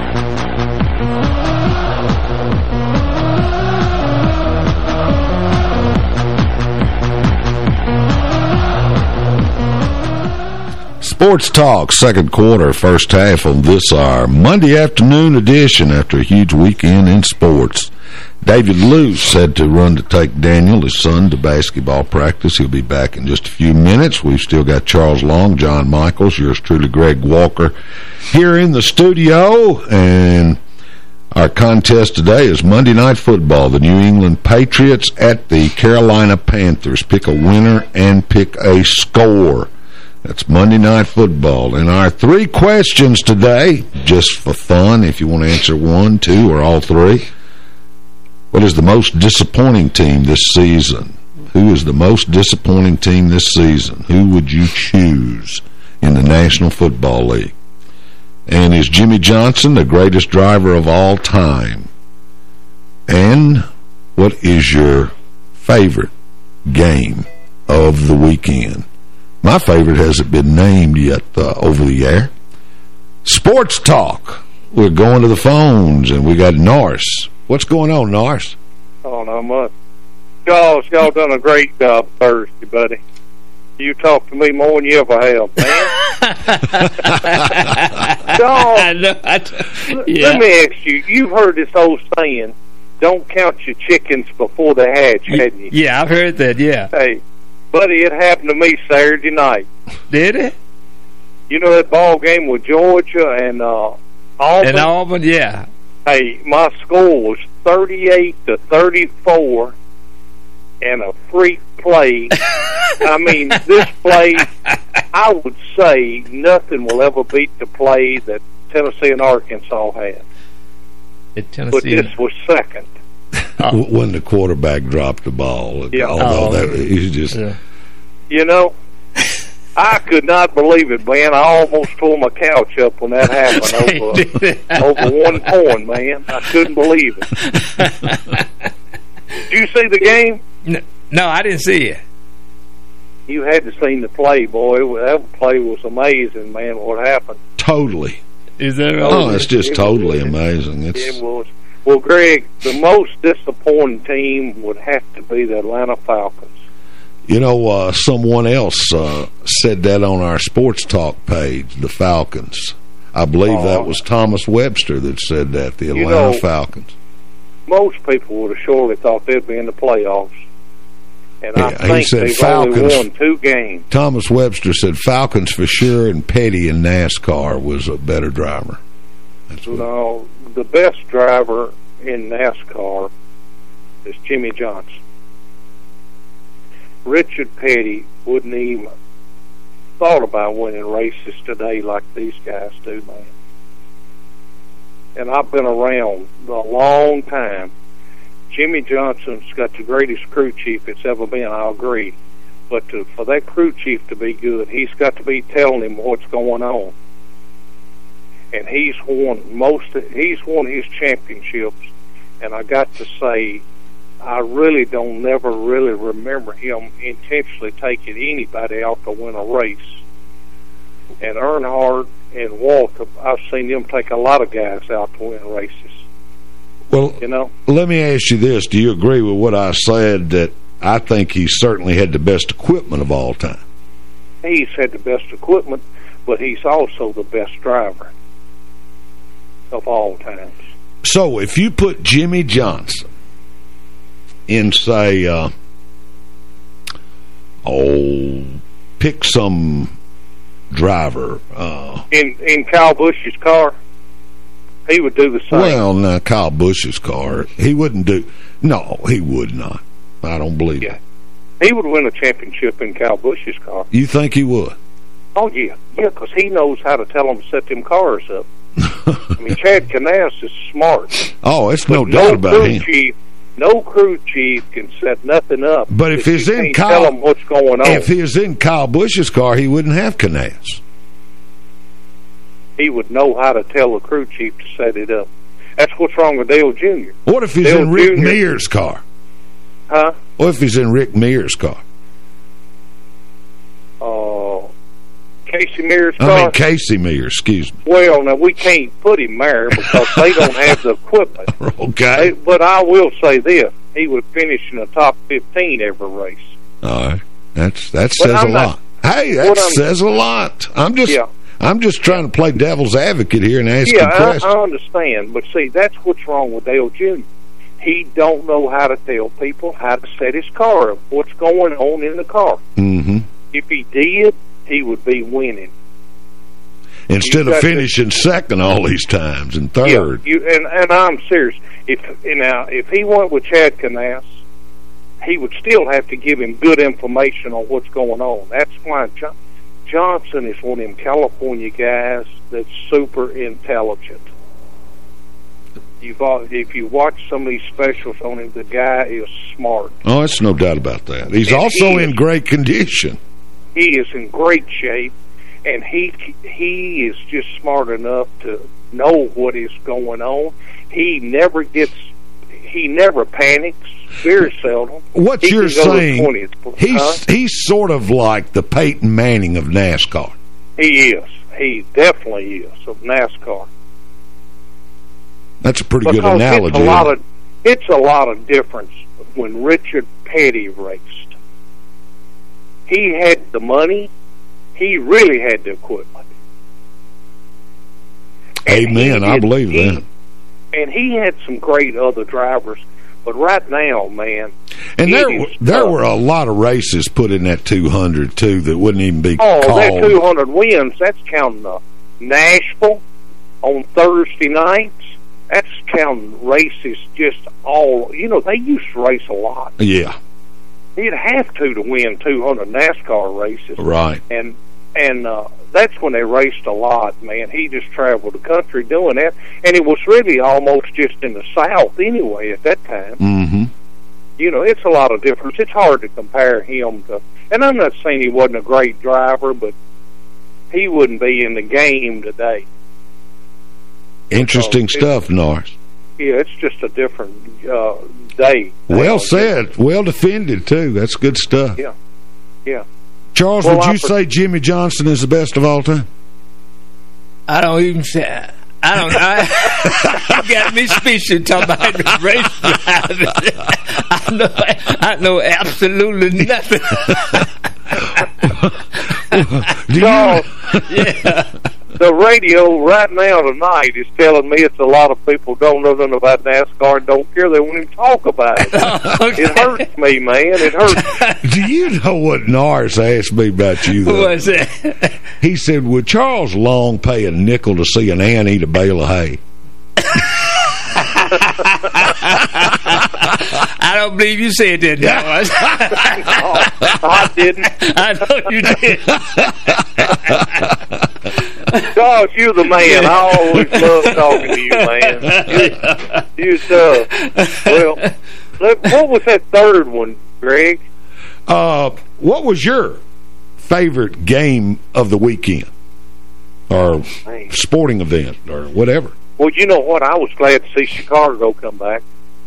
Sports Talk, second quarter, first half on this our Monday afternoon edition after a huge weekend in sports. David Luce had to run to take Daniel, his son, to basketball practice. He'll be back in just a few minutes. We've still got Charles Long, John Michaels, yours truly, Greg Walker, here in the studio. And our contest today is Monday Night Football. The New England Patriots at the Carolina Panthers. Pick a winner and pick a score. That's Monday Night Football. And our 3 questions today, just for fun, if you want to answer 1, 2, or all 3. What is the most disappointing team this season? Who is the most disappointing team this season? Who would you choose in the National Football League? And is Jimmy Johnson the greatest driver of all time? And what is your favorite game of the weekend? My favorite hasn't been named yet over the air. Sports Talk. We're going to the phones, and we got Norris. What's going on, Norris? Oh, not much. Y'all done a great job Thursday, buddy. You talk to me more than you ever have, man. Let me ask you, you've heard this old saying, don't count your chickens before they hatch, hadn't you? Yeah, I've heard that, yeah. Hey, buddy, it happened to me Saturday night. Did it? You know that ball game with Georgia and Auburn? And Auburn, yeah. Hey, my score was 38-34 and a freak play. I mean, this play, I would say nothing will ever beat the play that Tennessee and Arkansas had. But this was second. When the quarterback dropped the ball. Yeah. Although he's just... Yeah. You know, I could not believe it, man. I almost tore my couch up when that happened over 1 point, man. I couldn't believe it. Did you see the game? No, I didn't see it. You had to see the play, boy. That play was amazing, man, what happened. Totally. Is that it's just totally amazing. It was. Well, Greg, the most disappointing team would have to be the Atlanta Falcons. You know, someone else said that on our Sports Talk page, the Falcons. I believe that was Thomas Webster that said that, the Atlanta Falcons. Most people would have surely thought they'd be in the playoffs. And I think they've Falcons, only won 2 games. Thomas Webster said Falcons for sure, and Petty in NASCAR was a better driver. No, the best driver in NASCAR is Jimmy Johnson. Richard Petty wouldn't even thought about winning races today like these guys do, man. And I've been around a long time. Jimmy Johnson's got the greatest crew chief it's ever been, I'll agree. But for that crew chief to be good, he's got to be telling him what's going on. And he's won his championships. And I got to say, I really don't never really remember him intentionally taking anybody out to win a race. And Earnhardt and Walter, I've seen them take a lot of guys out to win races. Well, you know, let me ask you this. Do you agree with what I said, that I think he certainly had the best equipment of all time? He's had the best equipment, but he's also the best driver of all times. So if you put Jimmy Johnson in, say, pick some driver. In Kyle Busch's car, he would do the same. Well, no, Kyle Busch's car, he wouldn't do. No, he would not. I don't believe it. He would win a championship in Kyle Busch's car. You think he would? Oh, yeah. Yeah, because he knows how to tell them to set them cars up. I mean, Chad Knaus is smart. Oh, it's no doubt about him. No crew chief can set nothing up. But if he's in tell them what's going on. If he was in Kyle Busch's car, he wouldn't have Knaus. He would know how to tell the crew chief to set it up. That's what's wrong with Dale Jr. What if he's in Rick Mears' car? Huh? What if he's in Rick Mears' car? Casey Mears' car? I mean, Casey Mears, excuse me. Well, now, we can't put him there because they don't have the equipment. Okay. But I will say this. He would finish in the top 15 every race. All right. That says a lot. Hey, that says a lot. I'm just trying to play devil's advocate here and ask you questions. I understand. But, see, that's what's wrong with Dale Jr. He don't know how to tell people how to set his car up, what's going on in the car. Mm-hmm. If he did, he would be winning. Instead of finishing second all these times and third. Yeah, and I'm serious. If he went with Chad Knaus, he would still have to give him good information on what's going on. That's why Johnson is one of them California guys that's super intelligent. If you watch some of these specials on him, the guy is smart. Oh, it's no doubt about that. He's also in great condition. He is in great shape, and he is just smart enough to know what is going on. He never panics, very seldom. What you're saying, he's sort of like the Peyton Manning of NASCAR. He is. He definitely is of NASCAR. That's a pretty good analogy. It's a lot of difference when Richard Petty raced. He had the money. He really had the equipment. Amen. I believe that. And he had some great other drivers. But right now, man... And there were a lot of races put in that 200, too, that wouldn't even be called. Oh, that 200 wins, that's counting Nashville on Thursday nights. That's counting races just all... You know, they used to race a lot. Yeah. He'd have to win 200 NASCAR races. Right. And that's when they raced a lot, man. He just traveled the country doing that. And it was really almost just in the South anyway at that time. Mm-hmm. You know, it's a lot of difference. It's hard to compare him to... And I'm not saying he wasn't a great driver, but he wouldn't be in the game today. Interesting stuff, Norris. Yeah, it's just a different day. Well said. Well defended, too. That's good stuff. Yeah. Yeah. Charles, would you say Jimmy Johnson is the best of all time? I don't even say... you got me speechless talking about the race driving. I know absolutely nothing. The radio right now tonight is telling me it's a lot of people don't know nothing about NASCAR and don't care. They won't even talk about it. Okay. It hurts me, man. It hurts. Do you know what Norris asked me about you, though? What was it? He said, would Charles Long pay a nickel to see an ant eat a bale of hay? I don't believe you said that, Norris. No, I didn't. I know you did. Gosh, you're the man. I always love talking to you, man. You're tough. Well, what was that third one, Greg? What was your favorite game of the weekend? Or sporting event, or whatever? Well, you know what? I was glad to see Chicago come back.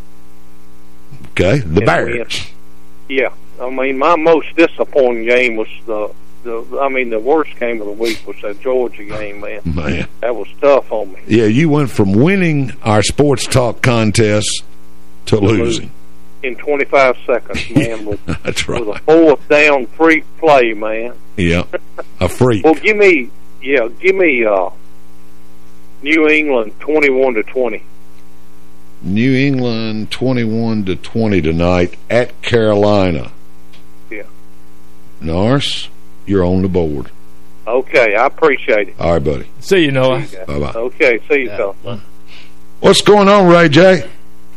Okay, the Bears. Yeah. I mean, my most disappointing game was the worst game of the week was that Georgia game, man. That was tough on me. Yeah, you went from winning our sports talk contest to losing. In 25 seconds, man. That's right. With a fourth down free play, man. Yeah, a freak. Well, give me Yeah, give me New England 21-20. New England 21-20 tonight at Carolina. Yeah. Norris, you're on the board. Okay, I appreciate it. All right, buddy. See you, Noah. Bye-bye. Okay, see you, Phil. What's going on, Ray J?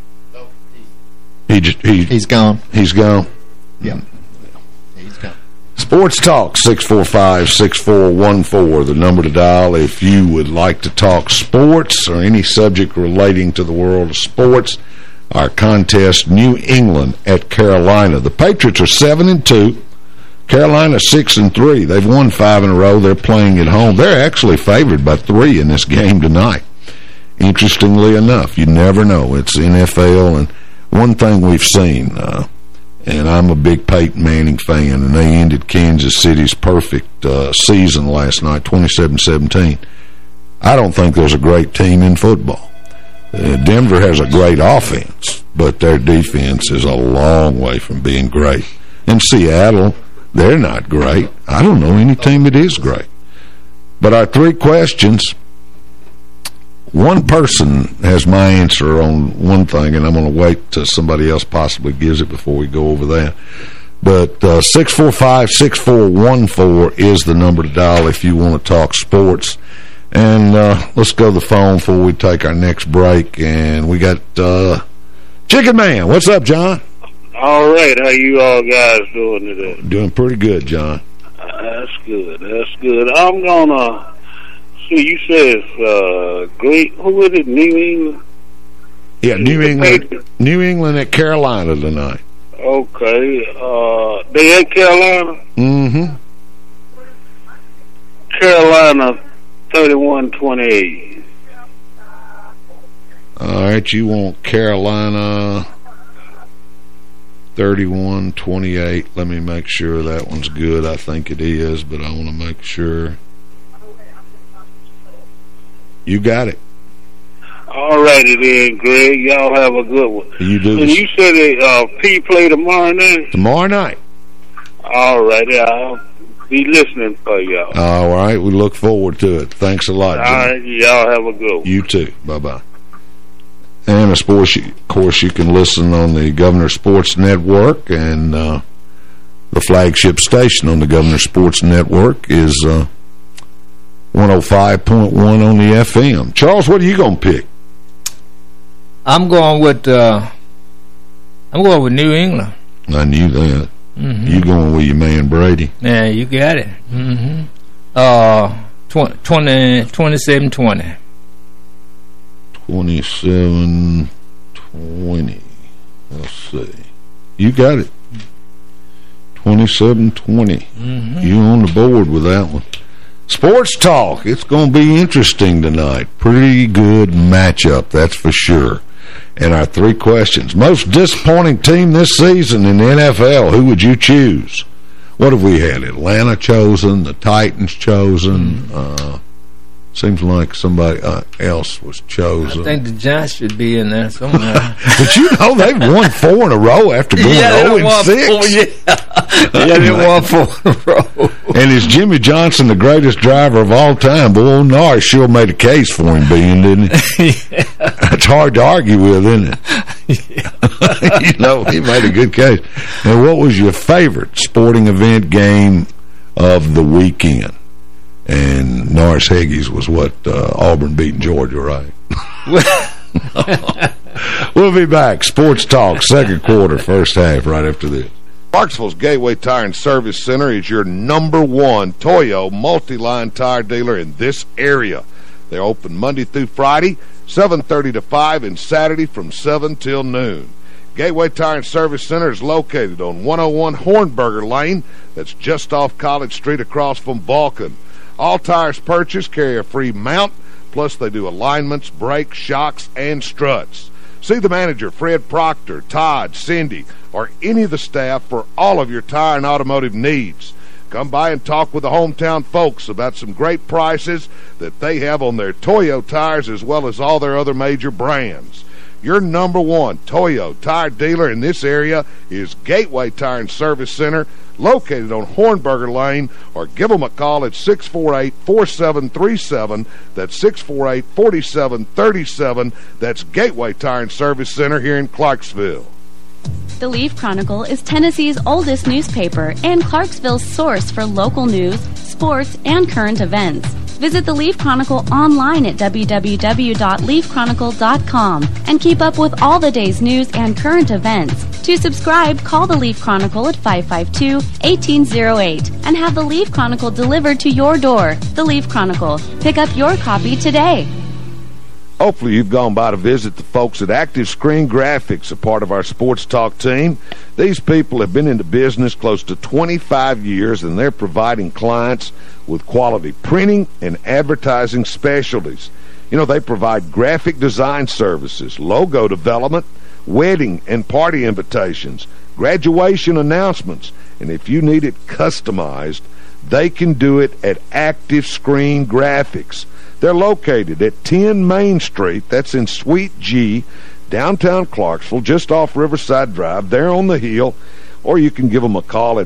He's gone. He's gone? Yeah. He's gone. Sports Talk, 645-6414, the number to dial if you would like to talk sports or any subject relating to the world of sports. Our contest, New England at Carolina. The Patriots are 7-2. Carolina 6-3. They've won 5 in a row. They're playing at home. They're actually favored by 3 in this game tonight. Interestingly enough, you never know. It's NFL, and one thing we've seen, and I'm a big Peyton Manning fan, and they ended Kansas City's perfect season last night, 27-17. I don't think there's a great team in football. Denver has a great offense, but their defense is a long way from being great. In Seattle, they're not great. I don't know any team that is great. But our 3 questions, one person has my answer on one thing, and I'm going to wait till somebody else possibly gives it before we go over that. But 645-6414 is the number to dial if you want to talk sports. And let's go to the phone before we take our next break. And we got Chicken Man. What's up, John? All right. How you all guys doing today? Doing pretty good, John. That's good. That's good. I'm going to... See, you said great. Who is it? New England? Yeah, New England at Carolina tonight. Okay. They at Carolina? Mm-hmm. Carolina 31-28. All right, you want Carolina 31-28. Let me make sure that one's good. I think it is, but I want to make sure. You got it. All righty then, Greg. Y'all have a good one. You do. And you said that P play tomorrow night? Tomorrow night. All righty. I'll be listening for y'all. All right. We look forward to it. Thanks a lot, Jim. All right. Y'all have a good one. You too. Bye-bye. And, of course, you can listen on the Governor Sports Network, and the flagship station on the Governor Sports Network is 105.1 on the FM. Charles, what are you going to pick? I'm going with New England. I knew that. You going with your man Brady? Yeah, you got it. 27-20. 27-20. Let's see. You got it. 27-20. You on the board with that one. Sports Talk. It's going to be interesting tonight. Pretty good matchup, that's for sure. And our 3 questions. Most disappointing team this season in the NFL, who would you choose? What have we had? Atlanta chosen, the Titans chosen. Seems like somebody else was chosen. I think the Giants should be in there somewhere. But you know, they've won 4 in a row after going 0-6. Yeah, they won 4 in a row. And is Jimmy Johnson the greatest driver of all time? Boy, Norris sure made a case for him being, didn't he? It's hard to argue with, isn't it? You know, he made a good case. Now, what was your favorite sporting event game of the weekend? And Norris Heggies was what Auburn beating Georgia, right? We'll be back. Sports Talk, second quarter, first half, right after this. Clarksville's Gateway Tire and Service Center is your #1 Toyo multi-line tire dealer in this area. They're open Monday through Friday, 7:30 to 5, and Saturday from 7 till noon. Gateway Tire and Service Center is located on 101 Hornberger Lane. That's just off College Street across from Vulcan. All tires purchased carry a free mount, plus they do alignments, brakes, shocks, and struts. See the manager, Fred Proctor, Todd, Cindy, or any of the staff for all of your tire and automotive needs. Come by and talk with the hometown folks about some great prices that they have on their Toyo tires as well as all their other major brands. Your #1 Toyo tire dealer in this area is Gateway Tire and Service Center, located on Hornberger Lane, or give them a call at 648-4737. That's 648-4737. That's Gateway Tire and Service Center here in Clarksville. The Leaf Chronicle is Tennessee's oldest newspaper and Clarksville's source for local news, sports, and current events. Visit the Leaf Chronicle online at www.leafchronicle.com and keep up with all the day's news and current events. To subscribe, call the Leaf Chronicle at 552-1808 and have the Leaf Chronicle delivered to your door. The Leaf Chronicle. Pick up your copy today. Hopefully you've gone by to visit the folks at Active Screen Graphics, a part of our Sports Talk team. These people have been into business close to 25 years, and they're providing clients with quality printing and advertising specialties. You know, they provide graphic design services, logo development, wedding and party invitations, graduation announcements, and if you need it customized, they can do it at Active Screen Graphics. They're located at 10 Main Street, that's in Suite G, downtown Clarksville, just off Riverside Drive. They're on the hill, or you can give them a call at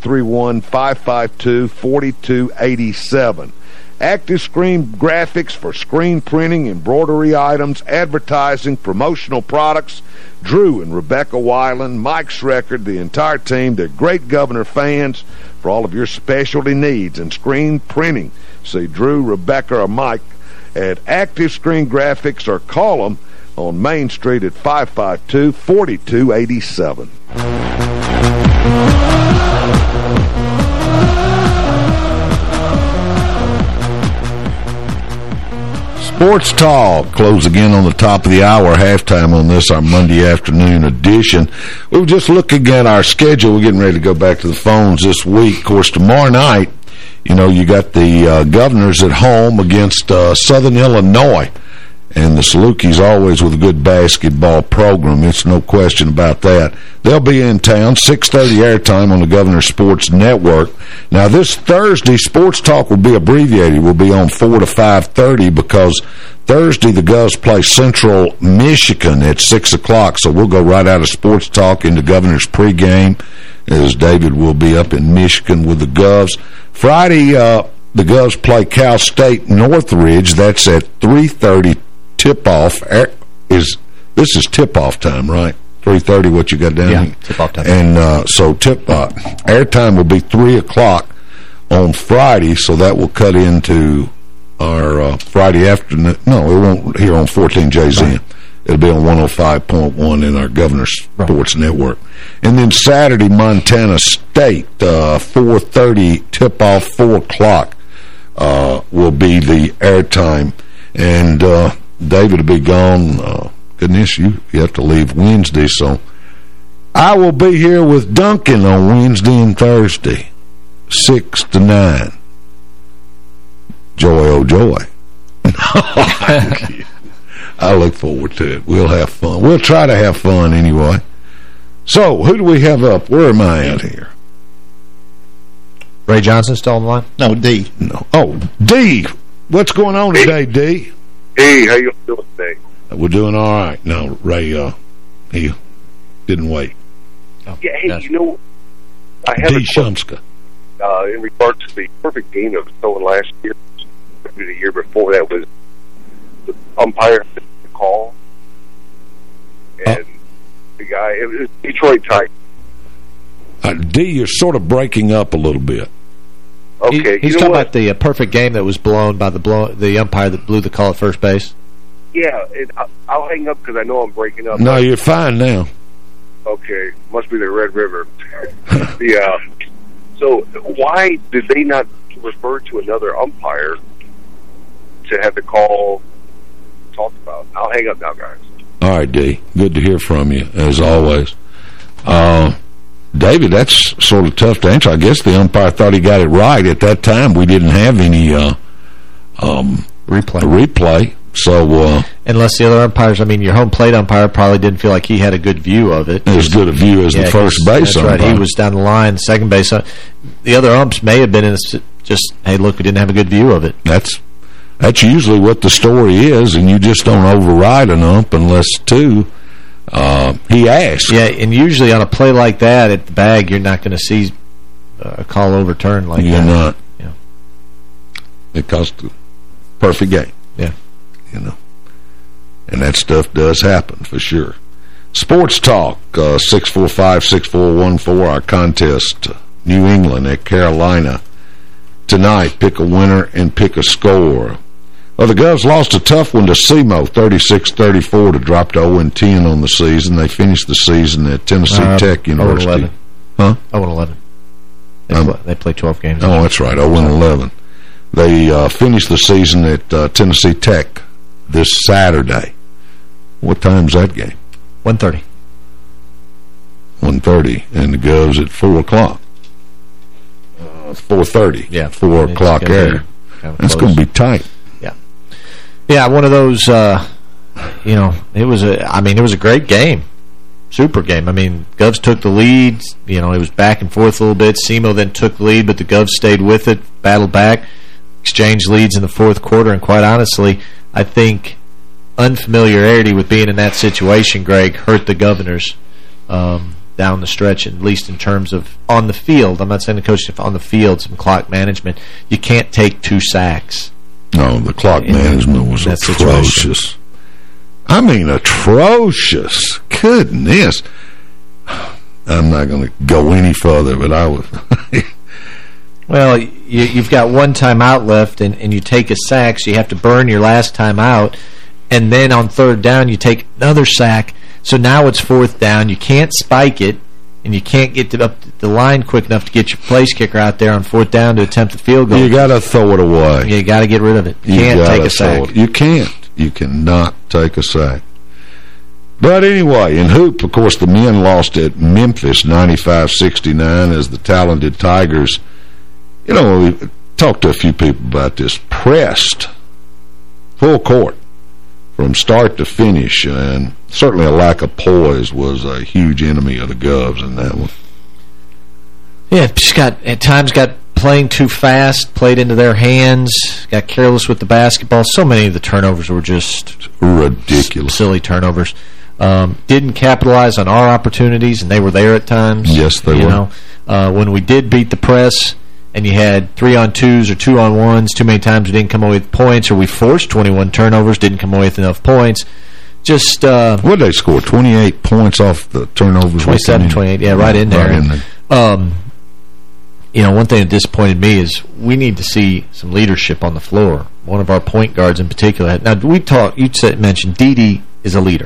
931-552-4287. Active Screen Graphics for screen printing, embroidery items, advertising, promotional products. Drew and Rebecca Weiland, Mike Schreckard, the entire team, they're great Governor fans. For all of your specialty needs and screen printing, see Drew, Rebecca, or Mike at Active Screen Graphics, or call them on Main Street at 552-4287. Sports Talk close again on the top of the hour, halftime on this, our Monday afternoon edition. We were just looking at our schedule. We're getting ready to go back to the phones this week. Of course, tomorrow night, you know, you got the Governors at home against Southern Illinois. And the Salukis always with a good basketball program. It's no question about that. They'll be in town, 6:30 airtime on the Governor Sports Network. Now, this Thursday, Sports Talk will be abbreviated. We'll be on 4 to 5:30 because Thursday the Govs play Central Michigan at 6 o'clock. So we'll go right out of Sports Talk into Governor's pregame, as David will be up in Michigan with the Govs. Friday, the Govs play Cal State Northridge. That's at 3:30. Tip-off. This is tip-off time, right? 3:30, what you got down here? Yeah, tip-off time. And so airtime will be 3 o'clock on Friday, so that will cut into our Friday afternoon. No, it won't here on 14J's right. It'll be on 105.1 in our Governor Sports Network. And then Saturday, Montana State, 4:30 tip-off, 4 o'clock will be the airtime. And David will be gone. Goodness, you have to leave Wednesday, so I will be here with Duncan on Wednesday and Thursday, 6 to 9. Joy, oh joy. I look forward to it. We'll have fun. We'll try to have fun anyway. So, who do we have up? Where am I at here? Ray Johnson still on the line? No, D. No. Oh, D. What's going on today, D? Hey, how you doing today? We're doing all right. No, Ray, he didn't wait. Oh, yeah, hey, you know, I have D. Shumska. In regards to the perfect game that was stolen last year, maybe the year before that, was the umpire the call, and the guy, it was Detroit Tigers. D, you're sort of breaking up a little bit. Okay, he's talking about the perfect game that was blown by the umpire that blew the call at first base. Yeah, I'll hang up because I know I'm breaking up. No, you're fine now. Okay, must be the Red River. So why did they not refer to another umpire to have the call talked about? I'll hang up now, guys. All right, D. Good to hear from you, as always. David, that's sort of tough to answer. I guess the umpire thought he got it right. At that time, we didn't have any replay. So unless the other umpires, I mean, your home plate umpire probably didn't feel like he had a good view of it. As good a view as the first base umpire. That's right. He was down the line, second base. The other umps may have been in just, hey, look, we didn't have a good view of it. That's That's usually what the story is, and you just don't override an ump unless, too, he asks. Yeah, and usually on a play like that at the bag, you're not going to see a call overturned like that. You're not. Yeah. It cost a perfect game. Yeah. You know. And that stuff does happen, for sure. Sports Talk, 645-6414, our contest, New England at Carolina. Tonight, pick a winner and pick a score. Well, the Govs lost a tough one to SEMO, 36-34, to drop to 0-10 on the season. They finished the season at Tennessee Tech University. 0-11. Huh? 0-11. They play 12 games. Oh, that's right, 0-11. They finished the season at Tennessee Tech this Saturday. What time's that game? 1:30. 1:30, and the Govs at 4 o'clock. 4:30. Yeah. 4 o'clock air. That's going to be tight. Yeah. Yeah, one of those, you know, it was a great game. Super game. I mean, Govs took the lead. You know, it was back and forth a little bit. SEMO then took the lead, but the Govs stayed with it, battled back, exchanged leads in the fourth quarter, and quite honestly, I think unfamiliarity with being in that situation, Greg, hurt the Governors down the stretch, at least in terms of on the field. I'm not saying the coach, on the field, some clock management. You can't take 2 sacks. No, the clock management was atrocious. Situation. I mean, atrocious. Goodness. I'm not going to go any further, but I would. Well, you've got 1 timeout left, and you take a sack, so you have to burn your last timeout. And then on 3rd down, you take another sack. So now it's 4th down. You can't spike it, and you can't get up the line quick enough to get your place kicker out there on 4th down to attempt the field goal. You got to throw it away. You got to get rid of it. You can't take a sack. You can't. You cannot take a sack. But anyway, in hoop, of course, the men lost at Memphis 95-69 as the talented Tigers, you know, we talked to a few people about this, pressed full court from start to finish, and certainly a lack of poise was a huge enemy of the Govs in that one. Yeah, just at times got playing too fast, played into their hands, got careless with the basketball. So many of the turnovers were just ridiculous, silly turnovers. Didn't capitalize on our opportunities, and they were there at times. Yes, they were. When we did beat the press, and you had 3-on-2s or 2-on-1s, too many times we didn't come away with points, or we forced 21 turnovers, didn't come away with enough points. Just what did they score? 28 points off the turnovers. 27, 28, yeah, right in there. You know, one thing that disappointed me is we need to see some leadership on the floor. One of our point guards in particular. Now, you mentioned Dede is a leader,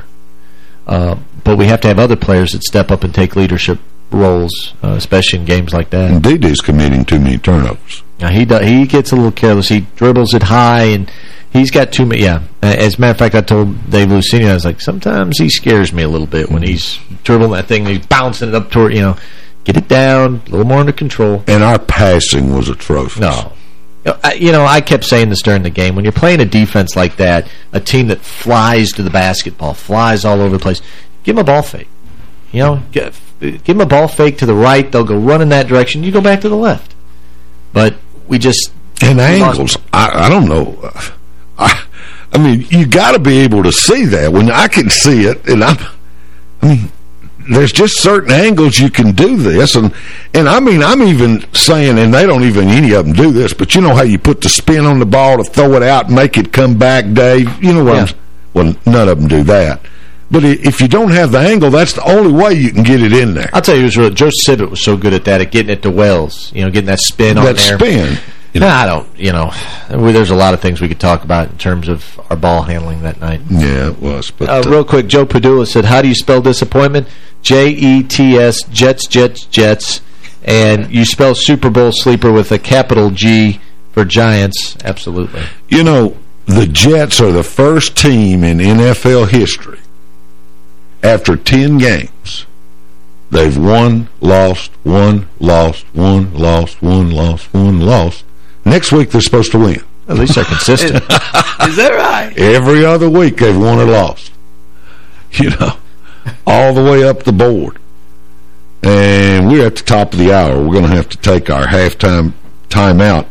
but we have to have other players that step up and take leadership roles, especially in games like that. And Dede's committing too many turnovers. Now, he gets a little careless. He dribbles it high, and he's got too many. Yeah, as a matter of fact, I told Dave Lucini, I was like, sometimes he scares me a little bit when he's dribbling that thing and he's bouncing it up toward, you know, get it down, a little more under control. And our passing was atrocious. No. You know, I kept saying this during the game. When you're playing a defense like that, a team that flies to the basketball, flies all over the place, give them a ball fake. You know, give them a ball fake to the right. They'll go run in that direction. You go back to the left. But we just... And angles. I don't know. I mean, you got to be able to see that. When I can see it, and I mean, there's just certain angles you can do this. And I mean, I'm even saying, and they don't even any of them do this, but you know how you put the spin on the ball to throw it out and make it come back, Dave? You know what well, none of them do that. But if you don't have the angle, that's the only way you can get it in there. I'll tell you, Joe Sibbett was so good at that, at getting it to Wells. You know, getting that spin on there. That spin. You know. I don't, you know, there's a lot of things we could talk about in terms of our ball handling that night. Yeah, it was. But real quick, Joe Padula said, how do you spell disappointment? Jets, Jets. And you spell Super Bowl sleeper with a capital G for Giants. Absolutely. You know, the Jets are the first team in NFL history. After 10 games, they've won, lost, won, lost, won, lost, won, lost, won, lost. Next week, they're supposed to win. At least they're consistent. Is that right? Every other week, they've won or lost. You know, all the way up the board. And we're at the top of the hour. We're going to have to take our halftime timeout.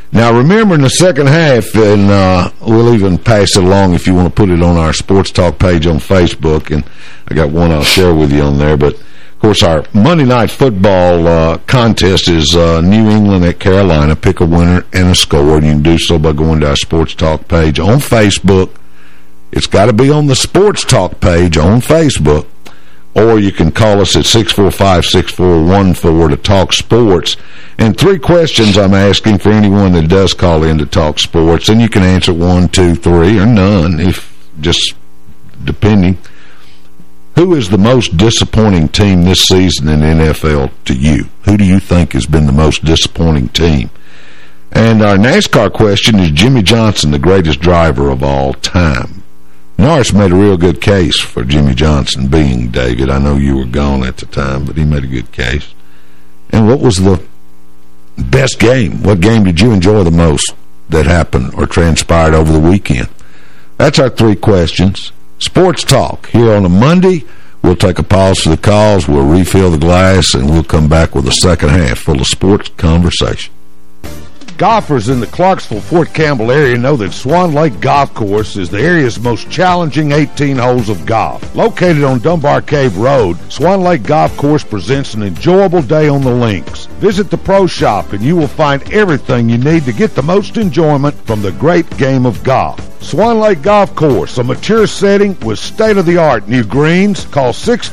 Now, remember, in the second half, and we'll even pass it along if you want to put it on our Sports Talk page on Facebook, and I got one I'll share with you on there. But, of course, our Monday Night Football contest is New England at Carolina. Pick a winner and a score, and you can do so by going to our Sports Talk page on Facebook. It's got to be on the Sports Talk page on Facebook. Or you can call us at 645-6414 to talk sports. And 3 questions I'm asking for anyone that does call in to talk sports. And you can answer 1, 2, 3, or none, if just depending. Who is the most disappointing team this season in the NFL to you? Who do you think has been the most disappointing team? And our NASCAR question is Jimmie Johnson, the greatest driver of all time. Norris made a real good case for Jimmie Johnson being David. I know you were gone at the time, but he made a good case. And what was the best game? What game did you enjoy the most that happened or transpired over the weekend? That's our 3 questions. Sports Talk here on a Monday. We'll take a pause for the calls. We'll refill the glass, and we'll come back with a second half full of sports conversation. Golfers in the Clarksville-Fort Campbell area know that Swan Lake Golf Course is the area's most challenging 18 holes of golf. Located on Dunbar Cave Road, Swan Lake Golf Course presents an enjoyable day on the links. Visit the pro shop and you will find everything you need to get the most enjoyment from the great game of golf. Swan Lake Golf Course, a mature setting with state-of-the-art new greens. Call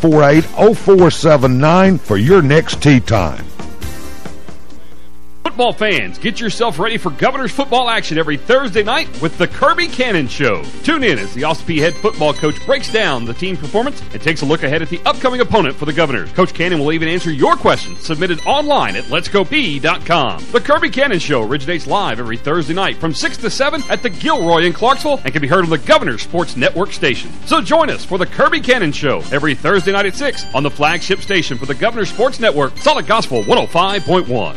648-0479 for your next tee time. Football fans, get yourself ready for Governor's football action every Thursday night with the Kirby Cannon Show. Tune in as the Ossipee head football coach breaks down the team performance and takes a look ahead at the upcoming opponent for the Governors. Coach Cannon will even answer your questions submitted online at letsgop.com. The Kirby Cannon Show originates live every Thursday night from 6 to 7 at the Gilroy in Clarksville and can be heard on the Governors Sports Network station. So join us for the Kirby Cannon Show every Thursday night at 6 on the flagship station for the Governors Sports Network, Solid Gospel 105.1.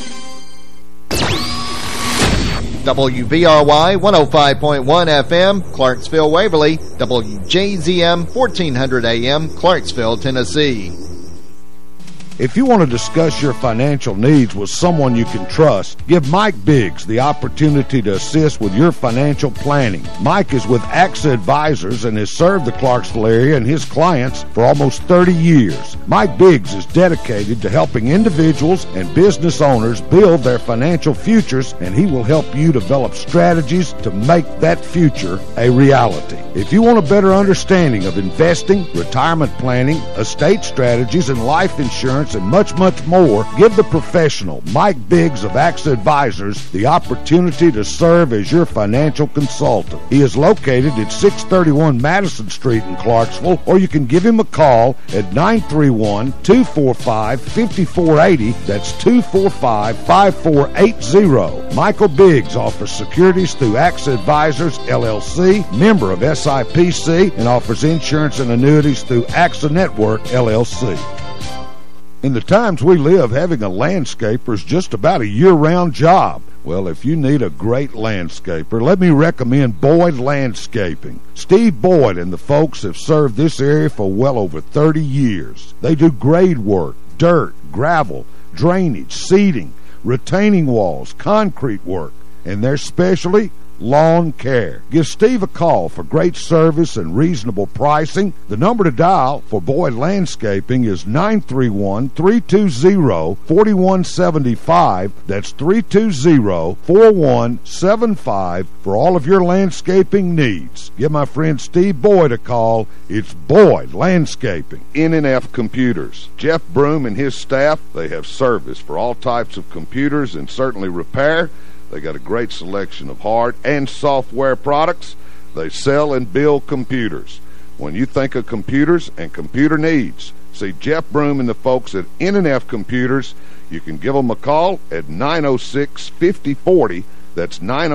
WVRY 105.1 FM, Clarksville, Waverly, WJZM 1400 AM, Clarksville, Tennessee. If you want to discuss your financial needs with someone you can trust, give Mike Biggs the opportunity to assist with your financial planning. Mike is with AXA Advisors and has served the Clarksville area and his clients for almost 30 years. Mike Biggs is dedicated to helping individuals and business owners build their financial futures, and he will help you develop strategies to make that future a reality. If you want a better understanding of investing, retirement planning, estate strategies, and life insurance, and much, much more, give the professional Mike Biggs of AXA Advisors the opportunity to serve as your financial consultant. He is located at 631 Madison Street in Clarksville, or you can give him a call at 931-245-5480. That's 245-5480. Michael Biggs offers securities through AXA Advisors, LLC, member of SIPC, and offers insurance and annuities through AXA Network, LLC. In the times we live, having a landscaper is just about a year-round job. Well, if you need a great landscaper, let me recommend Boyd Landscaping. Steve Boyd and the folks have served this area for well over 30 years. They do grade work, dirt, gravel, drainage, seeding, retaining walls, concrete work, and their specialty, lawn care. Give Steve a call for great service and reasonable pricing. The number to dial for Boyd Landscaping is 931-320-4175. That's 320-4175 for all of your landscaping needs. Give my friend Steve Boyd a call. It's Boyd Landscaping. NNF Computers. Jeff Broom and his staff, they have service for all types of computers and certainly repair. They got a great selection of hard and software products. They sell and build computers. When you think of computers and computer needs, see Jeff Broom and the folks at NNF Computers. You can give them a call at 906-5040. That's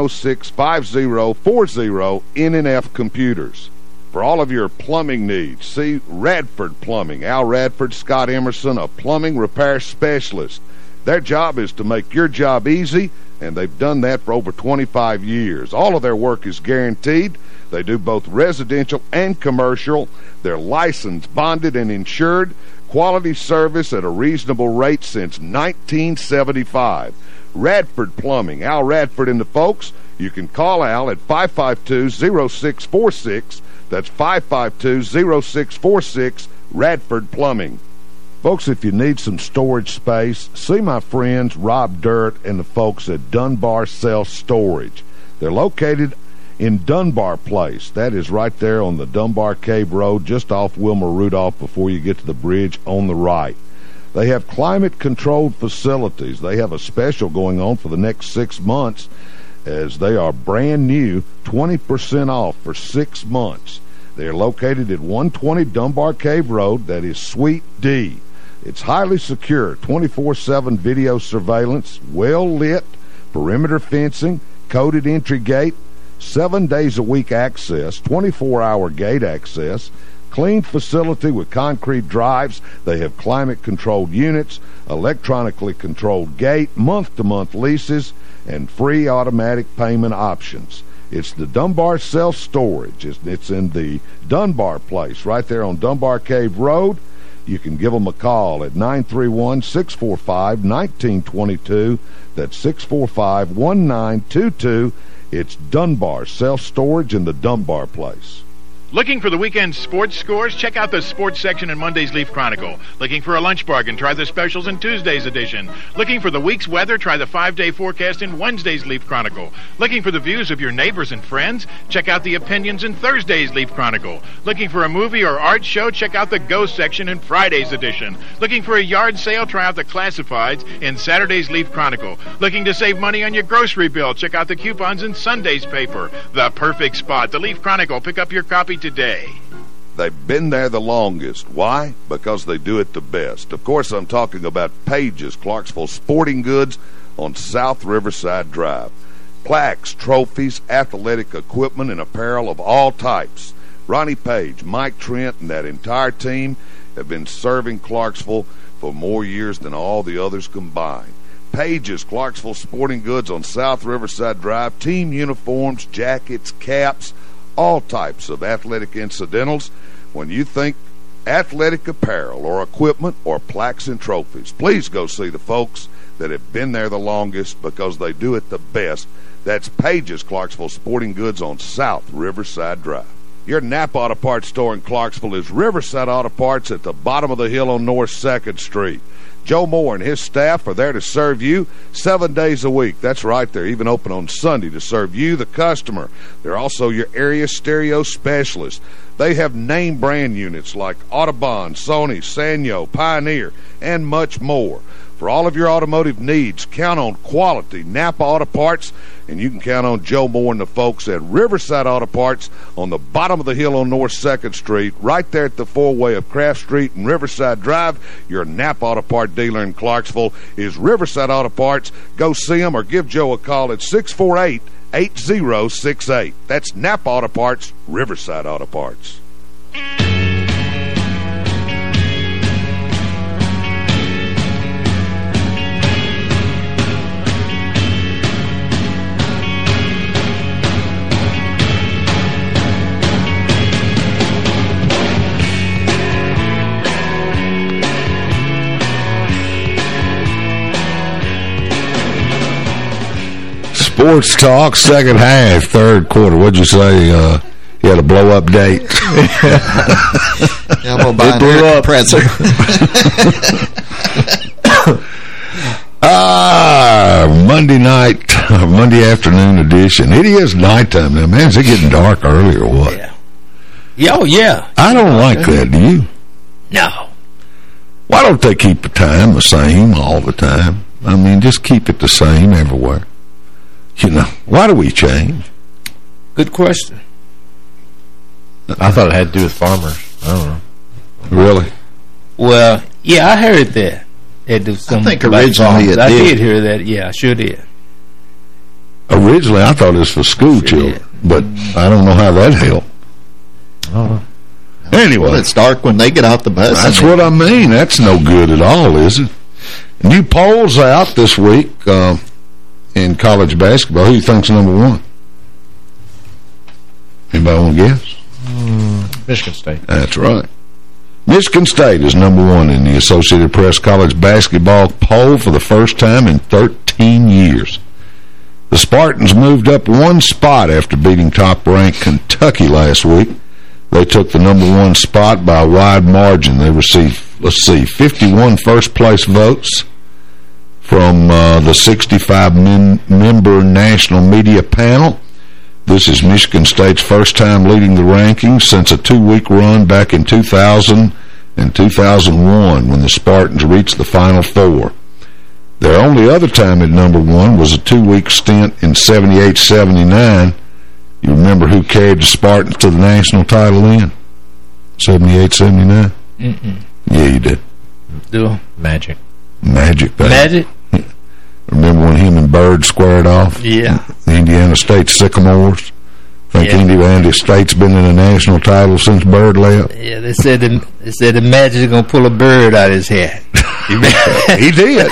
906-5040, NNF Computers. For all of your plumbing needs, see Radford Plumbing. Al Radford, Scott Emerson, a plumbing repair specialist. Their job is to make your job easy, and they've done that for over 25 years. All of their work is guaranteed. They do both residential and commercial. They're licensed, bonded, and insured. Quality service at a reasonable rate since 1975. Radford Plumbing. Al Radford and the folks. You can call Al at 552-0646. That's 552-0646, Radford Plumbing. Folks, if you need some storage space, see my friends Rob Dirt and the folks at Dunbar Self Storage. They're located in Dunbar Place. That is right there on the Dunbar Cave Road, just off Wilma Rudolph before you get to the bridge on the right. They have climate-controlled facilities. They have a special going on for the next 6 months as they are brand new, 20% off for 6 months. They are located at 120 Dunbar Cave Road. That is Suite D. It's highly secure, 24/7 video surveillance, well-lit, perimeter fencing, coded entry gate, 7 days a week access, 24-hour gate access, clean facility with concrete drives. They have climate-controlled units, electronically controlled gate, month-to-month leases, and free automatic payment options. It's the Dunbar Self-Storage. It's in the Dunbar Place, right there on Dunbar Cave Road. You can give them a call at 931-645-1922. That's 645-1922. It's Dunbar Self-Storage in the Dunbar Place. Looking for the weekend sports scores? Check out the sports section in Monday's Leaf Chronicle. Looking for a lunch bargain? Try the specials in Tuesday's edition. Looking for the week's weather? Try the 5-day forecast in Wednesday's Leaf Chronicle. Looking for the views of your neighbors and friends? Check out the opinions in Thursday's Leaf Chronicle. Looking for a movie or art show? Check out the Go section in Friday's edition. Looking for a yard sale? Try out the classifieds in Saturday's Leaf Chronicle. Looking to save money on your grocery bill? Check out the coupons in Sunday's paper. The perfect spot, the Leaf Chronicle. Pick up your copy today. They've been there the longest. Why? Because they do it the best. Of course, I'm talking about Page's Clarksville Sporting Goods on South Riverside Drive. Plaques, trophies, athletic equipment, and apparel of all types. Ronnie Page, Mike Trent, and that entire team have been serving Clarksville for more years than all the others combined. Page's Clarksville Sporting Goods on South Riverside Drive. Team uniforms, jackets, caps, all types of athletic incidentals. When you think athletic apparel or equipment or plaques and trophies, please go see the folks that have been there the longest because they do it the best. That's Page's Clarksville Sporting Goods on South Riverside Drive. Your Napa Auto Parts store in Clarksville is Riverside Auto Parts at the bottom of the hill on North 2nd Street. Joe Moore and his staff are there to serve you 7 days a week. That's right, they're even open on Sunday to serve you, the customer. They're also your area stereo specialist. They have name brand units like Audubon, Sony, Sanyo, Pioneer, and much more. For all of your automotive needs, count on quality Napa Auto Parts, and you can count on Joe Moore and the folks at Riverside Auto Parts on the bottom of the hill on North 2nd Street, right there at the four-way of Craft Street and Riverside Drive. Your Napa Auto Part dealer in Clarksville is Riverside Auto Parts. Go see them or give Joe a call at 648-8068. That's Napa Auto Parts, Riverside Auto Parts. Sports Talk, second half, third quarter. What'd you say? You had a blow-up date? Yeah, I'm going to buy an air compressor. Monday night, Monday afternoon edition. It is nighttime now, man. Is it getting dark early or what? Yeah. Oh, yeah. I don't like that, do you? No. Why don't they keep the time the same all the time? I mean, just keep it the same everywhere. You know, why do we change? Good question. I thought it had to do with farmers. I don't know. Really? Well, yeah, I heard that. I think originally it did. I did hear that. Yeah, I sure did. Originally, I thought it was for school children, but I don't know how that helped. Anyway. Well, it's dark when they get out the bus. That's what I mean. That's no good at all, is it? New polls out this week in college basketball. Who do you think's number one? Anybody want to guess? Michigan State. That's right. Michigan State is number one in the Associated Press college basketball poll for the first time in 13 15 years. The Spartans moved up one spot after beating top-ranked Kentucky last week. They took the #1 spot by a wide margin. They received, 51 first-place votes from the 65-member national media panel. This is Michigan State's first time leading the rankings since a 2-week run back in 2000 and 2001 when the Spartans reached the Final Four. Their only other time at #1 was a 2-week stint in 78-79. You remember who carried the Spartans to the national title in? 78-79? Yeah, you did. Magic. Magic, baby. Magic? Remember when him and Bird squared off? Yeah. The Indiana State Sycamores? Think Indiana State's been in a national title since Bird left? Yeah, they said the Magic's going to pull a bird out of his hat. He did.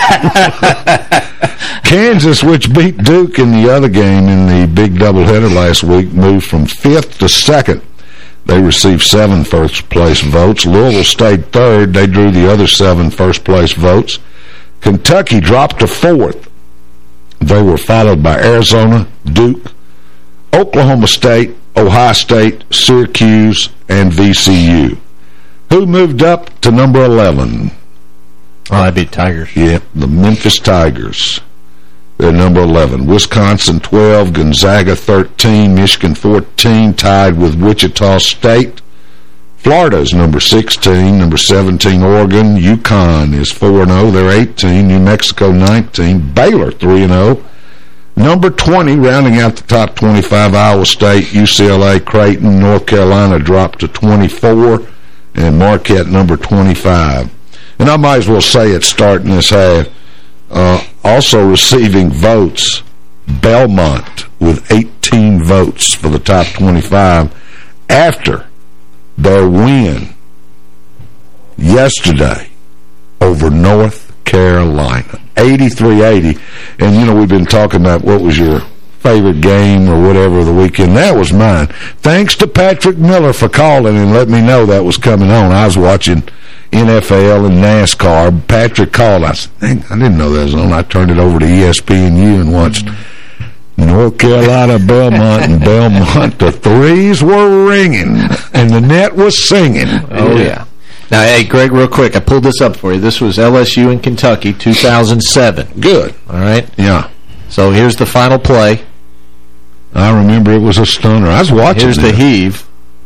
Kansas, which beat Duke in the other game in the big doubleheader last week, moved from 5th to 2nd. They received 7 first-place votes. Louisville stayed 3rd. They drew the other 7 first-place votes. Kentucky dropped to 4th. They were followed by Arizona, Duke, Oklahoma State, Ohio State, Syracuse, and VCU. Who moved up to #11? Oh, that'd be Tigers. Yeah, the Memphis Tigers. They're #11. Wisconsin 12, Gonzaga 13, Michigan 14, tied with Wichita State. Florida's #16, #17 Oregon. UConn is 4-0. They're 18. New Mexico 19. Baylor 3-0. #20, rounding out the top 25, Iowa State, UCLA, Creighton. North Carolina dropped to 24, and Marquette #25. And I might as well say it starting this half. Also receiving votes, Belmont with 18 votes for the top 25 after their win yesterday over North Carolina, 83-80. And, you know, we've been talking about what was your favorite game or whatever of the weekend. That was mine. Thanks to Patrick Miller for calling and letting me know that was coming on. I was watching NFL and NASCAR. Patrick called. I said, dang, I didn't know that was on. I turned it over to ESPNU and watched North Carolina, Belmont, and Belmont. The threes were ringing, and the net was singing. Oh, yeah. Now, hey, Greg, real quick, I pulled this up for you. This was LSU in Kentucky, 2007. Good. All right? Yeah. So here's the final play. I remember it was a stunner. I was watching Here's the heave.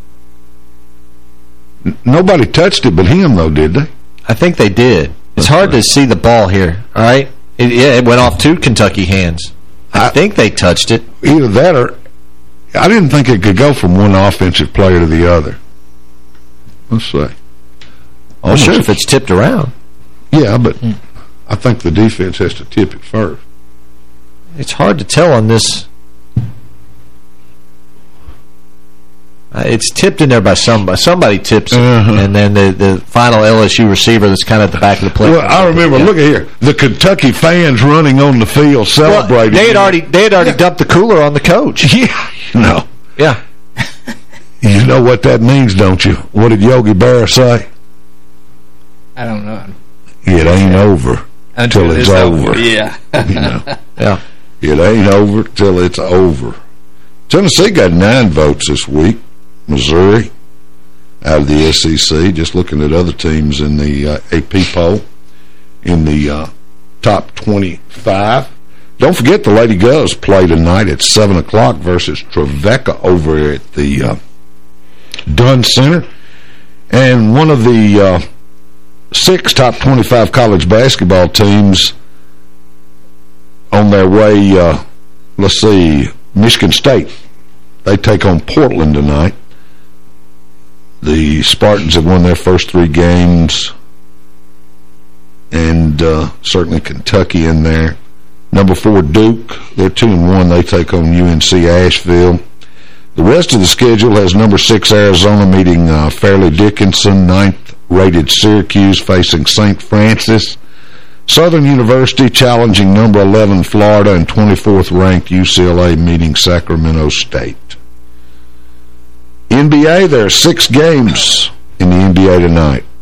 Nobody touched it but him, though, did they? I think they did. It's hard to see the ball here, all right? It went off 2 Kentucky hands. I think they touched it. Either that or I didn't think it could go from one offensive player to the other. Let's see. Well, sure, if it's tipped around. Yeah, but I think the defense has to tip it first. It's hard to tell on this. It's tipped in there by somebody. Somebody tips it, and then the final LSU receiver that's kind of at the back of the plate. Well, I remember, look at here, the Kentucky fans running on the field celebrating. Well, they had already dumped the cooler on the coach. Yeah, you know. Yeah. You know what that means, don't you? What did Yogi Berra say? I don't know. It ain't over till it's over. Yeah. You know? Yeah. It ain't over till it's over. Tennessee got 9 votes this week. Missouri out of the SEC, just looking at other teams in the AP poll in the top 25. Don't forget the Lady Govs play tonight at 7 o'clock versus Trevecca over at the Dunn Center. And one of the 6 top 25 college basketball teams on their way, let's see, Michigan State. They take on Portland tonight. The Spartans have won their first 3 games, and certainly Kentucky in there. #4, Duke. They're 2-1. They take on UNC Asheville. The rest of the schedule has #6 Arizona meeting Fairleigh Dickinson, 9th-rated Syracuse facing St. Francis. Southern University challenging #11 Florida, and 24th-ranked UCLA meeting Sacramento State. NBA, there are 6 games in the NBA tonight.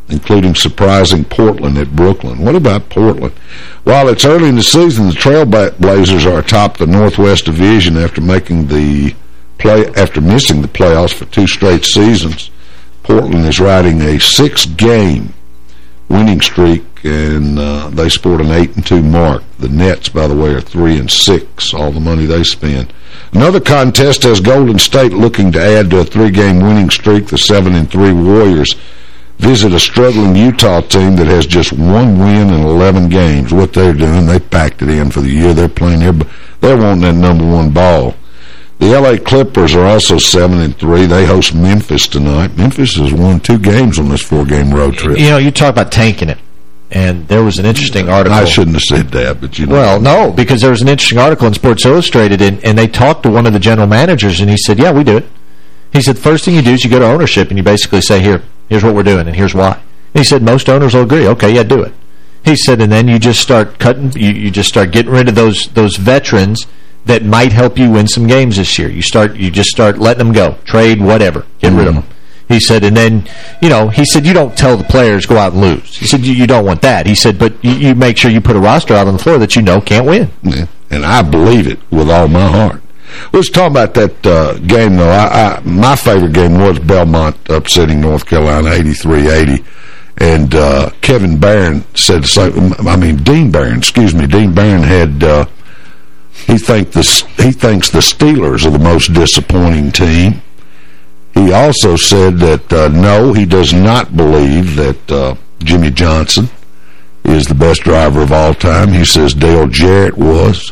including surprising Portland at Brooklyn. What about Portland? While it's early in the season, the Trailblazers are atop the Northwest Division after missing the playoffs for 2 straight seasons. Portland is riding a 6-game winning streak, and they sport an 8-2 mark. The Nets, by the way, are 3-6, all the money they spend. Another contest has Golden State looking to add to a 3-game winning streak. The 7-3 Warriors visit a struggling Utah team that has just 1 win in 11 games. What they're doing, they packed it in for the year. They're playing there, but they're wanting that #1 ball. The L.A. Clippers are also 7-3. They host Memphis tonight. Memphis has won 2 games on this 4-game road trip. You know, you talk about tanking it, and there was an interesting article. I shouldn't have said that, but you know. Well, no, because there was an interesting article in Sports Illustrated, and they talked to one of the general managers, and he said, yeah, we do it. He said, the first thing you do is you go to ownership, and you basically say, here's what we're doing, and here's why. And he said, most owners will agree. Okay, yeah, do it. He said, and then you just start cutting, you just start getting rid of those veterans that might help you win some games this year. You just start letting them go. Trade, whatever. Get rid of them. He said, and then, you don't tell the players go out and lose. He said, you don't want that. He said, but you make sure you put a roster out on the floor that you know can't win. Yeah. And I believe it with all my heart. Let's talk about that game, though. My favorite game was Belmont upsetting North Carolina 83-80. And Kevin Barron said the same. Dean Barron, Dean Barron had... He thinks the Steelers are the most disappointing team. He also said that, no, he does not believe that Jimmy Johnson is the best driver of all time. He says Dale Jarrett was.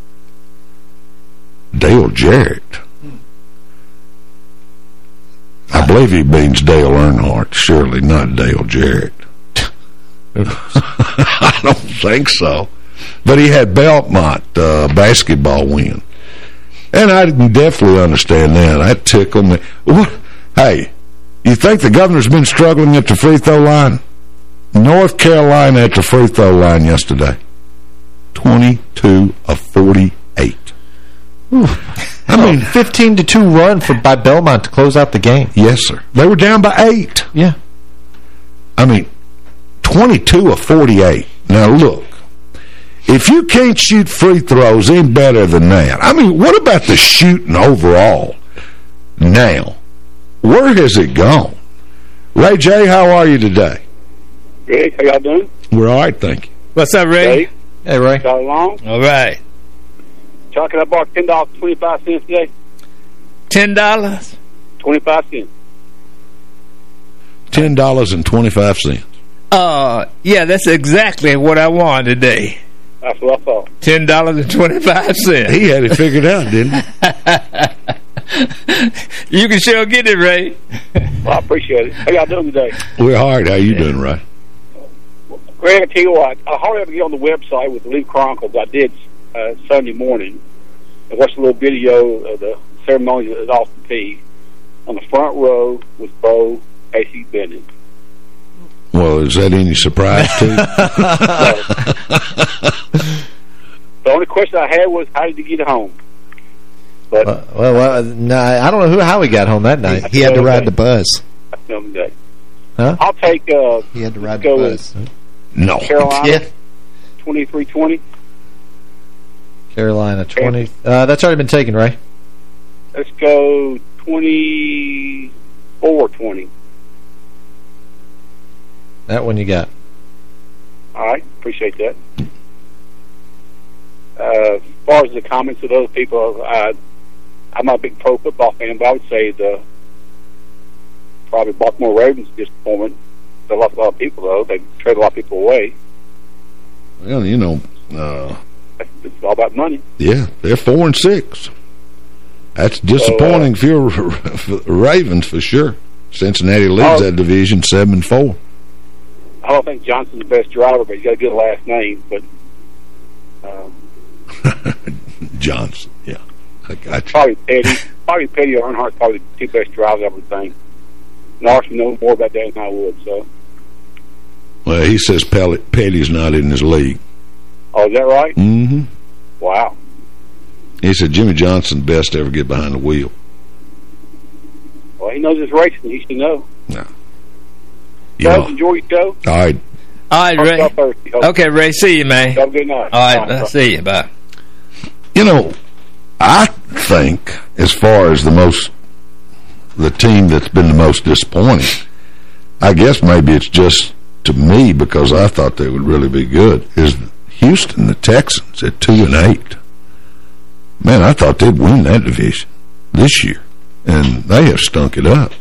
Dale Jarrett. I believe he means Dale Earnhardt, surely not Dale Jarrett. I don't think so. But he had Belmont basketball win. And I can definitely understand that. That tickled me. Hey, you think the governor's been struggling at the free throw line? North Carolina at the free throw line yesterday. 22 of 48. Ooh. 15-2 run by Belmont to close out the game. Yes, sir. They were down by 8. Yeah. 22 of 48. Now, look. If you can't shoot free throws any better than that, what about the shooting overall? Now, where has it gone? Ray J., how are you today? Greg, how y'all doing? We're all right, thank you. What's up, Ray? Hey, Ray. Got along? All right. Chalking up our $10.25 today. $10? 25 cents. $10.25. Yeah, that's exactly what I wanted today. That's what I thought. $10.25. He had it figured out, didn't he? You can sure get it, Ray. Well, I appreciate it. How y'all doing today? We're hard. How you doing, Ray? Greg, I tell you what, I hardly ever get on the website with the Leaf Chronicles. I did Sunday morning. I watched a little video of the ceremony at Austin Peay. On the front row was Bo Casey Bennett. Well, is that any surprise to you? The only question I had was, how did you get home? But no, I don't know how he got home that night. He had to ride the bus. Huh? I'll take... he had to ride the bus. No. Carolina, 23-20. Carolina, 20. That's already been taken, Ray. Let's go 24-20. That one you got. All right, appreciate that. As far as the comments of other people, I'm not a big pro football fan, but I would say probably Baltimore Ravens disappointment. A lot of people, though. They trade a lot of people away. Well, it's all about money. Yeah, they're 4-6. That's disappointing for your Ravens, for sure. Cincinnati leads that division 7-4. I don't think Johnson's the best driver, but he's got a good last name. But Johnson, yeah, I got you. Probably Petty or Earnhardt's probably the two best drivers I would think. Norris would know more about that than I would. So, well, he says Petty's not in his league. Oh, is that right? Mm-hmm. Wow. He said Jimmy Johnson best to ever get behind the wheel. Well, he knows his racing. He should know. No. know. Enjoy your show. All right. All right, Ray. Okay, Ray. See you, man. Have a good night. All right, I'll see you. Bye. You know, I think as far as the team that's been the most disappointing, I guess maybe it's just to me because I thought they would really be good, is Houston, the Texans at 2-8. Man, I thought they'd win that division this year, and they have stunk it up.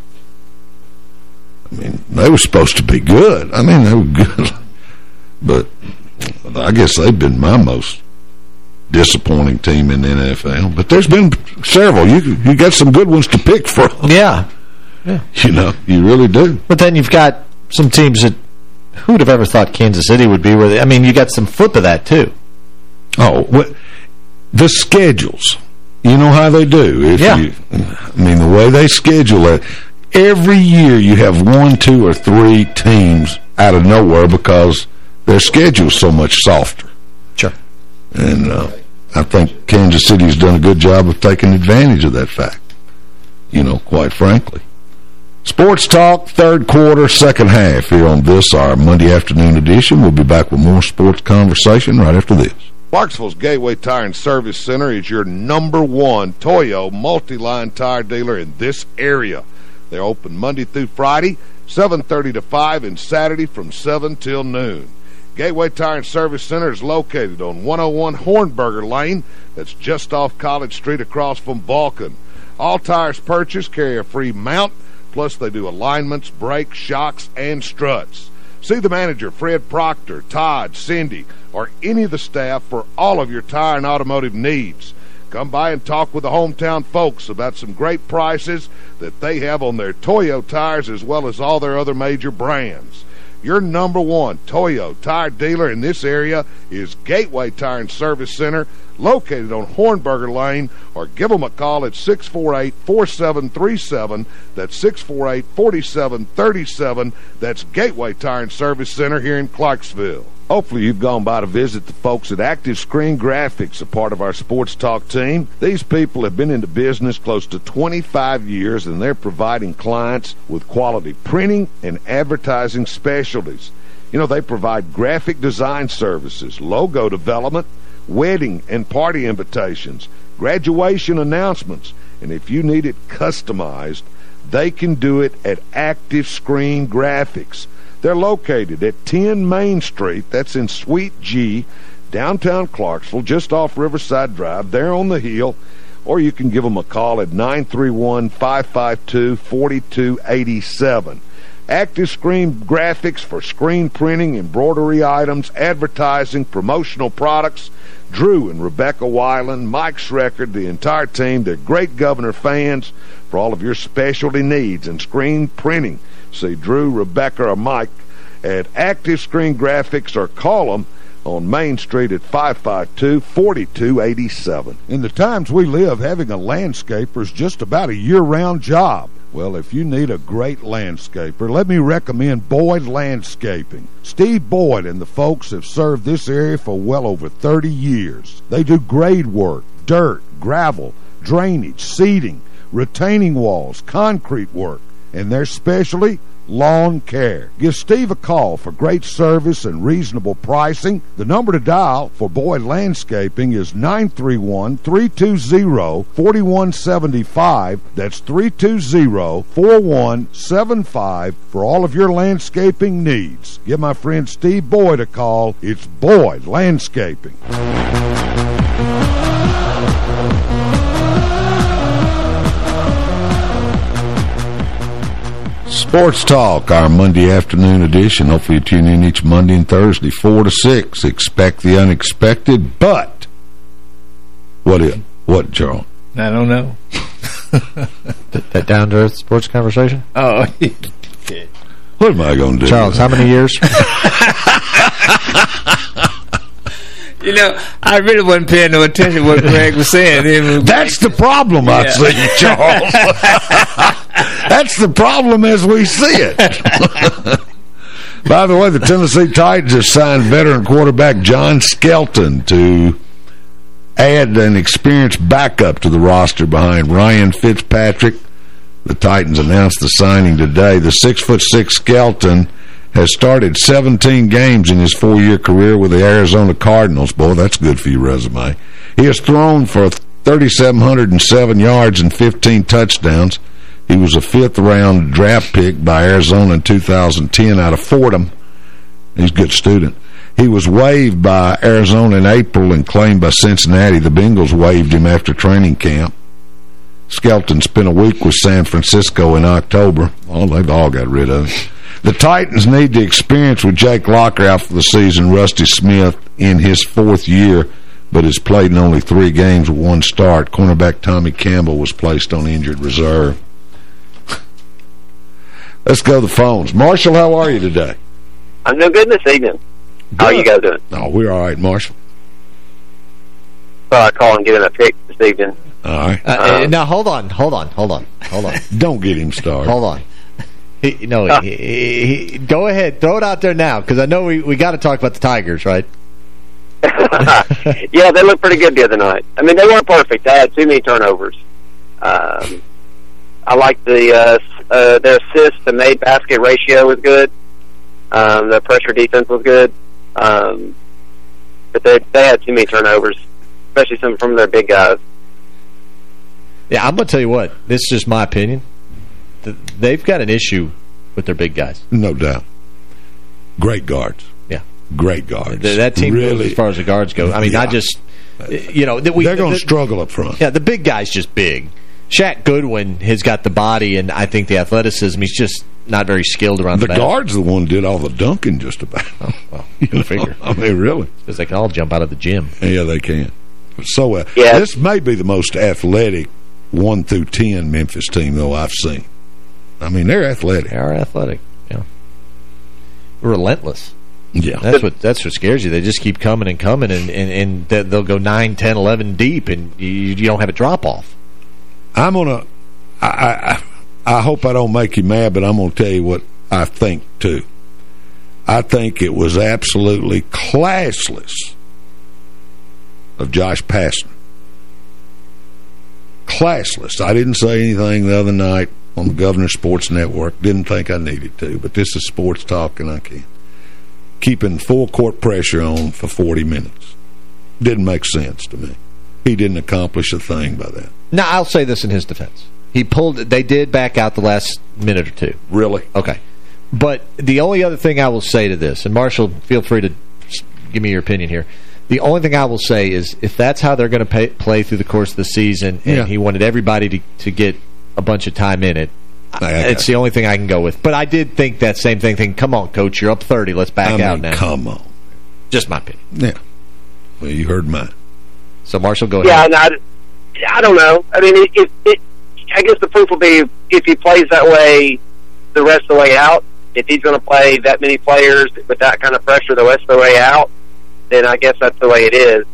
I mean, they were supposed to be good. I mean, they were good. But I guess they've been my most disappointing team in the NFL. But there's been several. You got some good ones to pick from. Yeah. You know, you really do. But then you've got some teams that, who'd have ever thought Kansas City would be where they, I mean, you got some flip of that, too. Oh, the schedules. You know how they do. I mean, the way they schedule it, every year you have 1, 2, or 3 teams out of nowhere because their schedule's so much softer. Sure. And I think Kansas City's done a good job of taking advantage of that fact, you know, quite frankly. Sports Talk, third quarter, second half here on this, our Monday afternoon edition. We'll be back with more sports conversation right after this. Clarksville's Gateway Tire and Service Center is your #1 Toyo multi-line tire dealer in this area. They're open Monday through Friday, 7:30 to 5, and Saturday from 7 till noon. Gateway Tire and Service Center is located on 101 Hornberger Lane. That's just off College Street across from Vulcan. All tires purchased carry a free mount, plus they do alignments, brakes, shocks, and struts. See the manager, Fred Proctor, Todd, Cindy, or any of the staff for all of your tire and automotive needs. Come by and talk with the hometown folks about some great prices that they have on their Toyo tires as well as all their other major brands. Your #1 Toyo tire dealer in this area is Gateway Tire and Service Center, located on Hornberger Lane, or give them a call at 648-4737. That's 648-4737. That's Gateway Tire and Service Center here in Clarksville. Hopefully you've gone by to visit the folks at Active Screen Graphics, a part of our Sports Talk team. These people have been into business close to 25 years, and they're providing clients with quality printing and advertising specialties. You know, they provide graphic design services, logo development, wedding and party invitations, graduation announcements, and if you need it customized, they can do it at Active Screen Graphics. They're located at 10 Main Street, that's in Suite G, downtown Clarksville, just off Riverside Drive. They're on the hill, or you can give them a call at 931-552-4287. Active Screen Graphics for screen printing, embroidery items, advertising, promotional products. Drew and Rebecca Weiland, Mike Schreckard, the entire team, they're great Governor fans for all of your specialty needs and screen printing. See Drew, Rebecca, or Mike at Active Screen Graphics, or call them on Main Street at 552-4287. In the times we live, having a landscaper is just about a year-round job. Well, if you need a great landscaper, let me recommend Boyd Landscaping. Steve Boyd and the folks have served this area for well over 30 years. They do grade work, dirt, gravel, drainage, seeding, retaining walls, concrete work, and their specialty, lawn care. Give Steve a call for great service and reasonable pricing. The number to dial for Boyd Landscaping is 931-320-4175. That's 320-4175 for all of your landscaping needs. Give my friend Steve Boyd a call. It's Boyd Landscaping. Sports Talk, our Monday afternoon edition. Hopefully you tune in each Monday and Thursday, 4 to 6. Expect the unexpected, but what, Charles? I don't know. That down-to-earth sports conversation? Oh, what am I going to do? Charles, how many years? You know, I really wasn't paying no attention to what Greg was saying. That's the problem, I see, Charles. That's the problem as we see it. By the way, the Tennessee Titans have signed veteran quarterback John Skelton to add an experienced backup to the roster behind Ryan Fitzpatrick. The Titans announced the signing today. The 6'6" Skelton has started 17 games in his 4-year career with the Arizona Cardinals. Boy, that's good for your resume. He has thrown for 3,707 yards and 15 touchdowns. He was a 5th-round draft pick by Arizona in 2010 out of Fordham. He's a good student. He was waived by Arizona in April and claimed by Cincinnati. The Bengals waived him after training camp. Skelton spent a week with San Francisco in October. Well, they've all got rid of him. The Titans need the experience with Jake Locker out for the season. Rusty Smith in his 4th year, but has played in only 3 games with 1 start. Cornerback Tommy Campbell was placed on injured reserve. Let's go to the phones. Marshall, how are you today? I'm doing good this evening. How are you guys doing? Oh, we're all right, Marshall. So I call and get in a pick this evening. All right. Now, hold on. Don't get him started. Hold on. Go ahead. Throw it out there now, because I know we got to talk about the Tigers, right? Yeah, they looked pretty good the other night. I mean, they weren't perfect. They had too many turnovers. I like their assist to made basket ratio was good. The pressure defense was good. But they had too many turnovers, especially some from their big guys. Yeah, I'm going to tell you what. This is just my opinion. They've got an issue with their big guys. No doubt. Great guards. Yeah. Great guards. That team really, goes as far as the guards go. I mean, yeah. I just, they're going to struggle up front. Yeah, the big guy's just big. Shaq Goodwin has got the body and I think the athleticism. He's just not very skilled around the basket. Guard's the one did all the dunking just about. Oh, well, you figure. I mean, really. Because they can all jump out of the gym. Yeah, they can. So, this may be the most athletic 1 through 10 Memphis team, though, I've seen. I mean, they're athletic. They are athletic, yeah. Relentless. Yeah. That's what scares you. They just keep coming and coming, and they'll go 9, 10, 11 deep, and you don't have a drop-off. I'm going to... I hope I don't make you mad, but I'm going to tell you what I think, too. I think it was absolutely classless of Josh Pastner. Classless. I didn't say anything the other night on the Governor Sports Network. Didn't think I needed to, but this is sports talk, and I can't. Keeping full court pressure on for 40 minutes. Didn't make sense to me. He didn't accomplish a thing by that. Now, I'll say this in his defense. They did back out the last minute or two. Really? Okay. But the only other thing I will say to this, and Marshall, feel free to give me your opinion here. The only thing I will say is if that's how they're going to play through the course of the season, and he wanted everybody to get a bunch of time in it, it's the only thing I can go with. But I did think that same thing. Come on, Coach, you're up 30. Let's back out now. Come on. Just my opinion. Yeah. Well, you heard mine. So, Marshall, go ahead. Yeah, I don't know. I mean, I guess the proof will be if he plays that way the rest of the way out. If he's going to play that many players with that kind of pressure the rest of the way out, then I guess that's the way it is.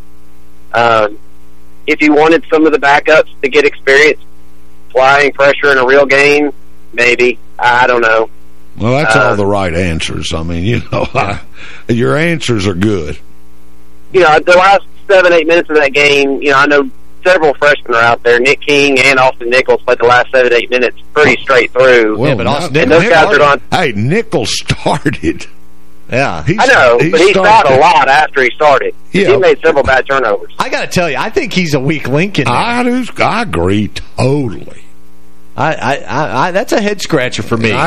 If he wanted some of the backups to get experience applying pressure in a real game, maybe. I don't know. Well, that's all the right answers. I mean, your answers are good. The last 7-8 minutes of that game, I know several freshmen are out there. Nick King and Austin Nichols played the last 7-8 minutes pretty straight through. Well, but Austin those guys are on. Hey, Nichols started. Yeah. I know, but he shot a lot after he started. Yeah. He made several bad turnovers. I got to tell you, I think he's a weak link in there. I agree totally. That's a head-scratcher for me.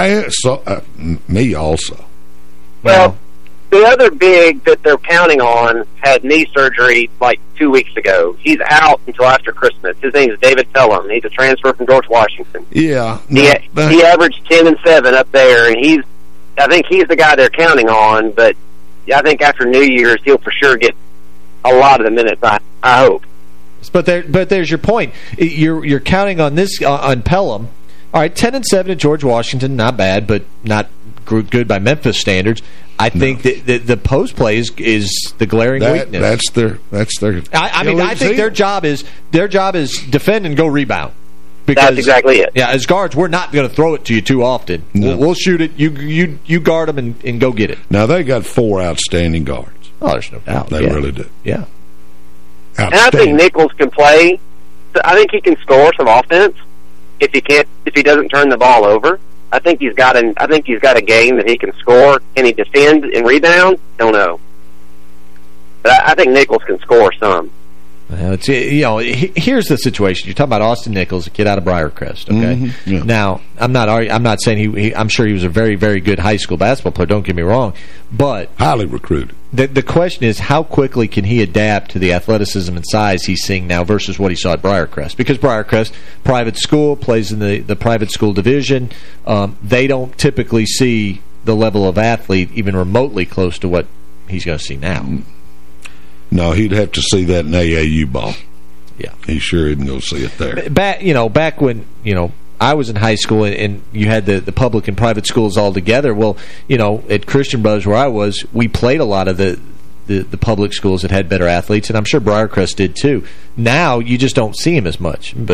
Me also. Well, the other big that they're counting on had knee surgery like 2 weeks ago. He's out until after Christmas. His name is David Pelham. He's a transfer from George Washington. Yeah. He averaged 10 and 7 up there, and I think he's the guy they're counting on, but I think after New Year's he'll for sure get a lot of the minutes, I hope. But there's your point. You're counting on this on Pelham. All right, 10 and 7 at George Washington, not bad, but not good by Memphis standards. I think that the post play is the glaring weakness. That's their. I think their job is defend and go rebound. Because, that's exactly it. Yeah, as guards, we're not going to throw it to you too often. No. We'll shoot it. You guard them and go get it. Now they got 4 outstanding guards. Oh, there's no doubt. They really do. Yeah. And I think Nichols can play. I think he can score some offense if he doesn't turn the ball over. I think he's got a game that he can score. Can he defend and rebound? Don't know. But I think Nichols can score some. Well, here's the situation. You're talking about Austin Nichols, a kid out of Briarcrest. Okay. Yeah. Now, I'm not saying I'm sure he was a very, very good high school basketball player. Don't get me wrong, but highly recruited. The question is, how quickly can he adapt to the athleticism and size he's seeing now versus what he saw at Briarcrest? Because Briarcrest, private school, plays in the private school division. They don't typically see the level of athlete even remotely close to what he's going to see now. No, he'd have to see that in AAU ball. Yeah. He sure isn't going to see it there. Back when, I was in high school and you had the public and private schools all together. Well, at Christian Brothers where I was, we played a lot of the public schools that had better athletes, and I'm sure Briarcrest did too. Now, you just don't see him as much. But,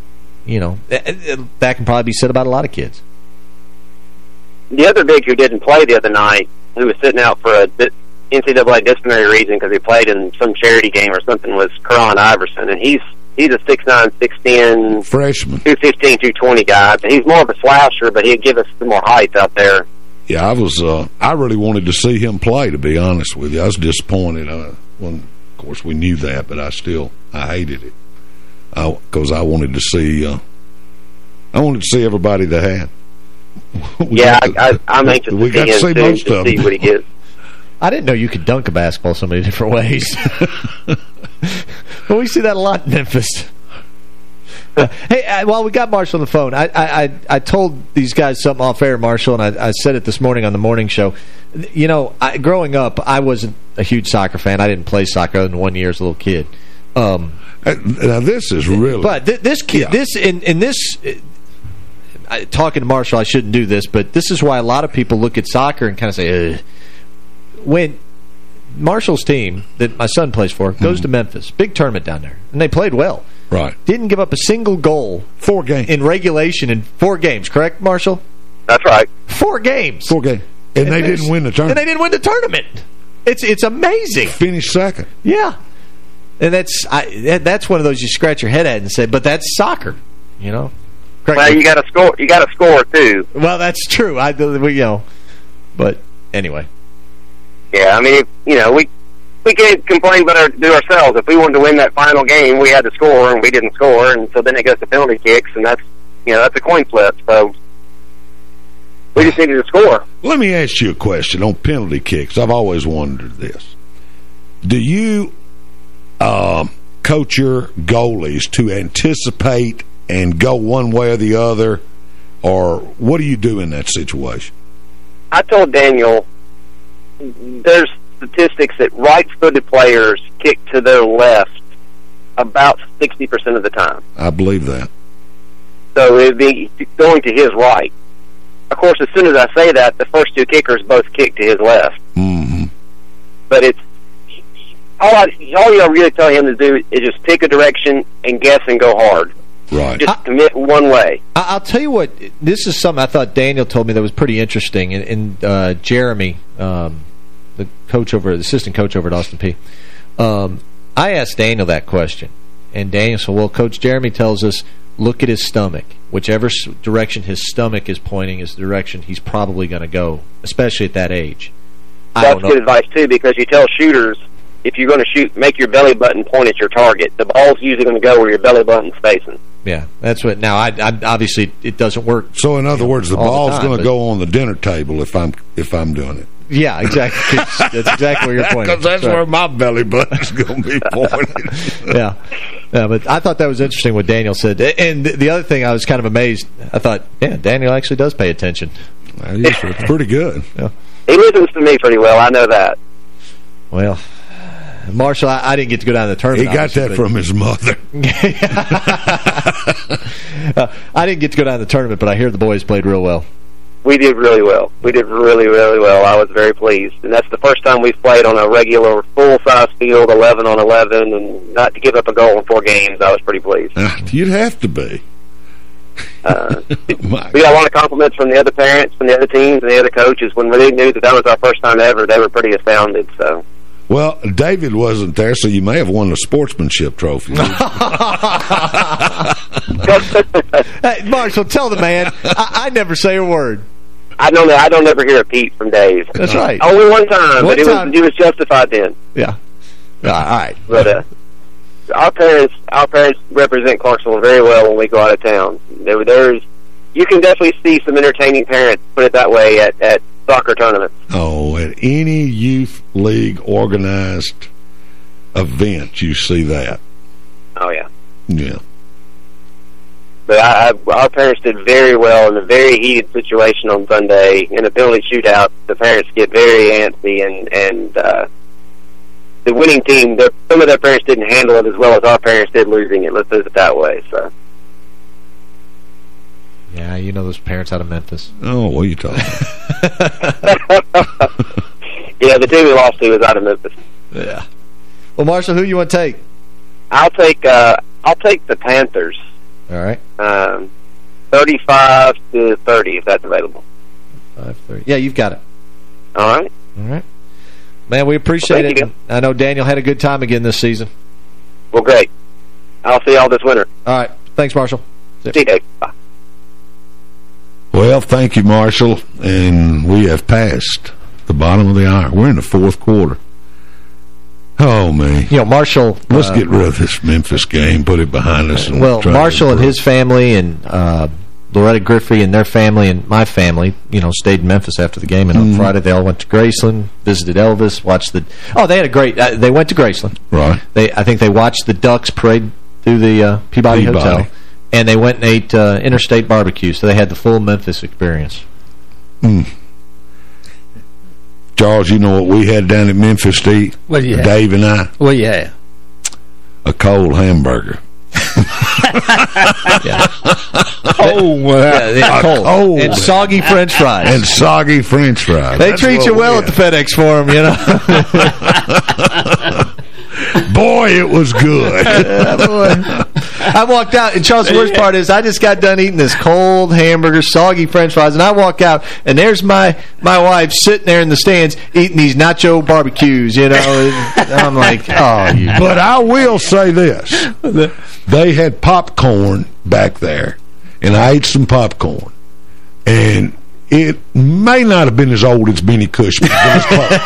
that can probably be said about a lot of kids. The other big who didn't play the other night, who was sitting out for a NCAA disciplinary reason because he played in some charity game or something, was Karan Iverson, and he's a 6'9", 6'10", freshman, 215, 220 guy. But he's more of a slasher, but he'd give us some more height out there. Yeah, I really wanted to see him play, to be honest with you. I was disappointed when, of course, we knew that, but I hated it because I wanted to see everybody that had. I'm anxious to see him to see what he gets. I didn't know you could dunk a basketball so many different ways. Well, we see that a lot in Memphis. Hey, while we got Marshall on the phone, I told these guys something off air, Marshall, and I said it this morning on the morning show. Growing up, I wasn't a huge soccer fan. I didn't play soccer other than 1 year as a little kid. Now, this is really... But this kid, talking to Marshall, I shouldn't do this, but this is why a lot of people look at soccer and kind of say, ugh. When Marshall's team that my son plays for goes to Memphis, big tournament down there, and they played well. Right. Didn't give up a single goal. 4 games. In regulation in 4 games, correct, Marshall? That's right. 4 games. 4 games. And they didn't win the tournament. And they didn't win the tournament. It's amazing. Finished second. Yeah. And that's one of those you scratch your head at and say, but that's soccer, Correct. Well, you got to score. You got to score too. Well, that's true. But anyway. Yeah, I mean, we can't complain but ourselves. If we wanted to win that final game, we had to score, and we didn't score, and so then it goes to penalty kicks, and that's a coin flip. So we just needed to score. Let me ask you a question on penalty kicks. I've always wondered this. Do you coach your goalies to anticipate and go one way or the other, or what do you do in that situation? I told Daniel there's statistics that right-footed players kick to their left about 60% of the time. I believe that. So it'd be going to his right. Of course, as soon as I say that, the first 2 kickers both kick to his left. Mm-hmm. But it's all you really tell him to do is just pick a direction and guess and go hard. Right. Just commit one way. I'll tell you what, this is something I thought Daniel told me that was pretty interesting. And Jeremy, the assistant coach over at Austin Peay, I asked Daniel that question. And Daniel said, well, Coach Jeremy tells us, look at his stomach. Whichever direction his stomach is pointing is the direction he's probably going to go, especially at that age. That's good advice, too, because you tell shooters, if you're going to shoot, make your belly button point at your target. The ball's usually going to go where your belly button's facing. Yeah, that's what. Now, I obviously, it doesn't work. So, in other words, the ball's going to go on the dinner table if I'm doing it. Yeah, exactly. That's exactly where you're pointing. Because that's where my belly button's going to be pointing. Yeah, but I thought that was interesting what Daniel said. And the other thing, I was kind of amazed. I thought, yeah, Daniel actually does pay attention. It's pretty good. Yeah. He listens to me pretty well. I know that. Well, Marshall, I didn't get to go down to the tournament. He got that from his mother. I didn't get to go down to the tournament, but I hear the boys played real well. We did really well. We did really, really well. I was very pleased. And that's the first time we've played on a regular full-size field, 11-on-11, and not to give up a goal in 4 games. I was pretty pleased. You'd have to be. We got a lot of compliments from the other parents, from the other teams, and the other coaches. When they knew that was our first time ever, they were pretty astounded. So Well, David wasn't there, so you may have won the sportsmanship trophy. Hey, Marshall, tell the man, I never say a word. I don't know. I don't ever hear a peep from Dave. That's right. Only one time, but it was justified then. Yeah. All right. But our parents represent Clarksville very well when we go out of town. You can definitely see some entertaining parents, put it that way, at soccer tournaments. Oh, at any youth league organized event, you see that. Oh, yeah. Yeah. But our parents did very well in a very heated situation on Sunday. In a penalty shootout, the parents get very antsy, and the winning team, some of their parents didn't handle it as well as our parents did losing it. Let's put it that way. So. Yeah, you know those parents out of Memphis. Oh, what are you talking about? Yeah, the team we lost to was out of Memphis. Yeah. Well, Marshall, who you want to take? I'll take the Panthers. All right. 35-30, if that's available. 5-30. Yeah, you've got it. All right. All right. Man, we appreciate it. I know Daniel had a good time again this season. Well, great. I'll see y'all this winter. All right. Thanks, Marshall. See you, Dave. Bye. Well, thank you, Marshall. And we have passed the bottom of the hour. We're in the fourth quarter. Oh, man. You know, Marshall... Let's get rid of this Memphis game, put it behind us. And well, Marshall and his family and Loretta Griffey and their family and my family, you know, stayed in Memphis after the game. And on Friday, they all went to Graceland, visited Elvis, watched the... Oh, they had a great... they went to Graceland. Right. I think they watched the Ducks parade through the Peabody Hotel. And they went and ate interstate barbecue, so they had the full Memphis experience. Charles, you know what we had down in Memphis to eat? What do you have? Dave and I? What do you have? A cold hamburger. Oh, yeah, cold. And soggy French fries. And soggy French fries. They treat you well at the FedEx Forum, you know. Boy, it was good. Yeah, boy. I walked out, and Charles, the worst part is I just got done eating this cold hamburger, soggy French fries, and I walk out, and there's my wife sitting there in the stands eating these nacho barbecues, you know. And I'm like, oh, you. But I will say this. They had popcorn back there, and I ate some popcorn, and it may not have been as old as Benny Cushman, but it's close.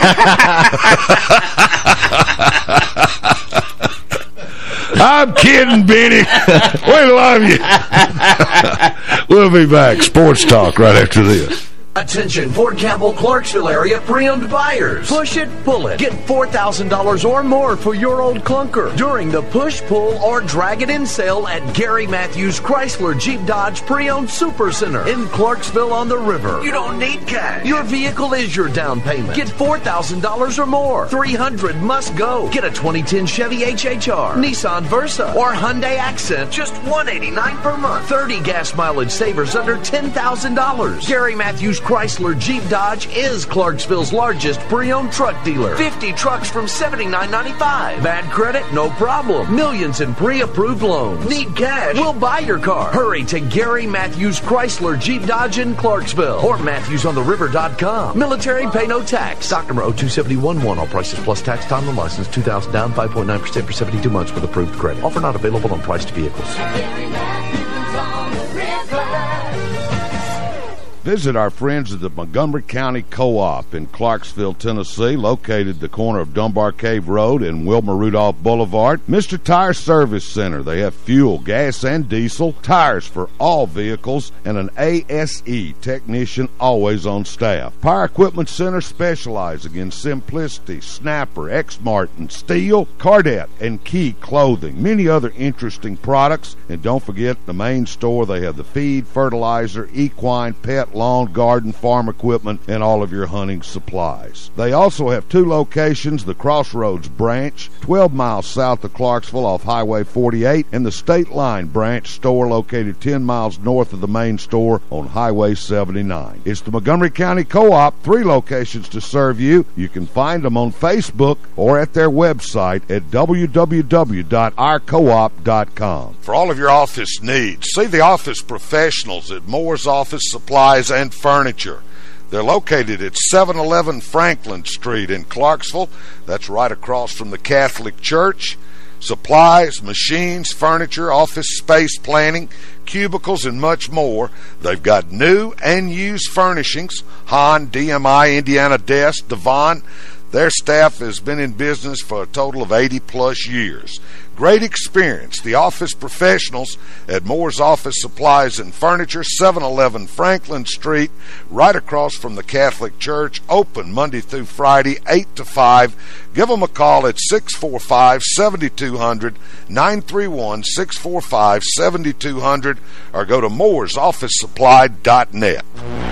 I'm kidding, Benny. We love you. We'll be back. Sports Talk right after this. Attention, Fort Campbell, Clarksville area pre-owned buyers. Push it, pull it. Get $4,000 or more for your old clunker during the push, pull, or drag it in sale at Gary Matthews Chrysler Jeep Dodge Pre-Owned Super Center in Clarksville on the River. You don't need cash. Your vehicle is your down payment. Get $4,000 or more. $300 must go. Get a 2010 Chevy HHR, Nissan Versa, or Hyundai Accent. Just $189 per month. 30 gas mileage savers under $10,000. Gary Matthews Chrysler Jeep Dodge is Clarksville's largest pre-owned truck dealer. 50 trucks from $79.95. Bad credit? No problem. Millions in pre-approved loans. Need cash? We'll buy your car. Hurry to Gary Matthews Chrysler Jeep Dodge in Clarksville or MatthewsOnTheRiver.com. Military pay no tax. Stock number 02711. All prices plus tax, time and license. $2,000 down, 5.9% for 72 months with approved credit. Offer not available on priced vehicles. Visit our friends at the Montgomery County Co-op in Clarksville, Tennessee, located at the corner of Dunbar Cave Road and Wilma Rudolph Boulevard. Mr. Tire Service Center. They have fuel, gas, and diesel, tires for all vehicles, and an ASE technician always on staff. Power Equipment Center specializing in Simplicity, Snapper, Exmart, and Steel, Cardette, and Key Clothing. Many other interesting products. And don't forget the main store. They have the feed, fertilizer, equine, pet, lawn, garden, farm equipment, and all of your hunting supplies. They also have two locations, the Crossroads branch, 12 miles south of Clarksville off Highway 48, and the State Line branch store located 10 miles north of the main store on Highway 79. It's the Montgomery County Co-op, 3 locations to serve you. You can find them on Facebook or at their website at www.ourcoop.com. For all of your office needs, see the office professionals at Moore's Office Supplies and Furniture. They're located at 711 Franklin Street in Clarksville. That's right across from the Catholic Church. Supplies, machines, furniture, office space planning, cubicles, and much more. They've got new and used furnishings. Hahn, DMI, Indiana Desk, Devon. Their staff has been in business for a total of 80-plus years. Great experience. The office professionals at Moore's Office Supplies and Furniture, 711 Franklin Street, right across from the Catholic Church, open Monday through Friday, 8 to 5. Give them a call at 645-7200, 931-645-7200, or go to mooresofficesupply.net.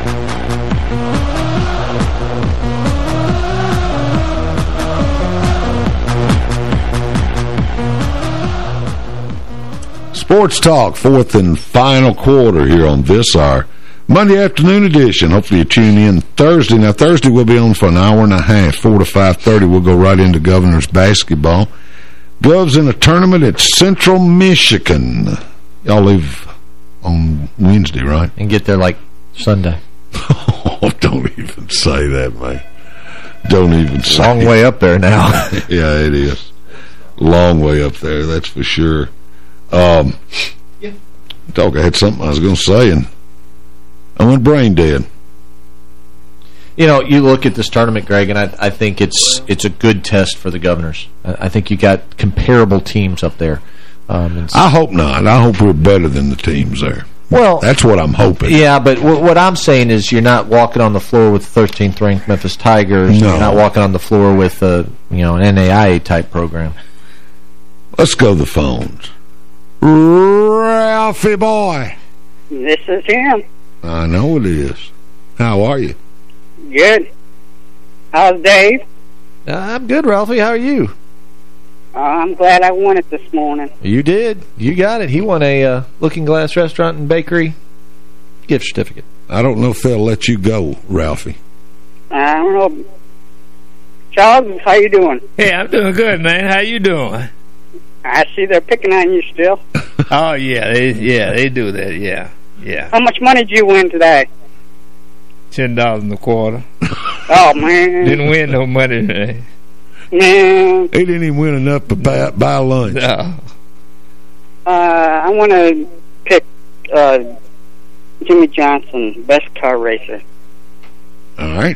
Sports Talk, fourth and final quarter here on this, our Monday afternoon edition. Hopefully you tune in Thursday. Now, Thursday we'll be on for an hour and a half, 4 to 5:30. We'll go right into Governor's basketball. Govs in a tournament at Central Michigan. Y'all leave on Wednesday, right? And get there like Sunday. Oh, don't even say that, man. Don't even say Long way up there now. Yeah, it is. Long way up there, that's for sure. Dog, I had something I was going to say, and I went brain dead. You know, you look at this tournament, Greg, and I think it's a good test for the Governors. I think you got comparable teams up there. I hope not. I hope we're better than the teams there. Well, that's what I'm hoping. Yeah, but what I'm saying is you're not walking on the floor with 13th ranked Memphis Tigers. No. You're not walking on the floor with an NAIA type program. Let's go to the phones. Ralphie boy. This is him. I know it is. How are you? Good. How's Dave? I'm good, Ralphie. How are you? I'm glad I won it this morning. You did. You got it. He won a Looking Glass Restaurant and Bakery gift certificate. I don't know if they'll let you go, Ralphie. I don't know. Charles, how you doing? Hey, I'm doing good, man. How you doing? I see they're picking on you still. Oh, yeah. They do that, yeah. How much money did you win today? $10.25. Oh, man. Didn't win no money today. Man. He didn't even win enough to buy lunch. No. I want to pick Jimmy Johnson, best car racer. All right.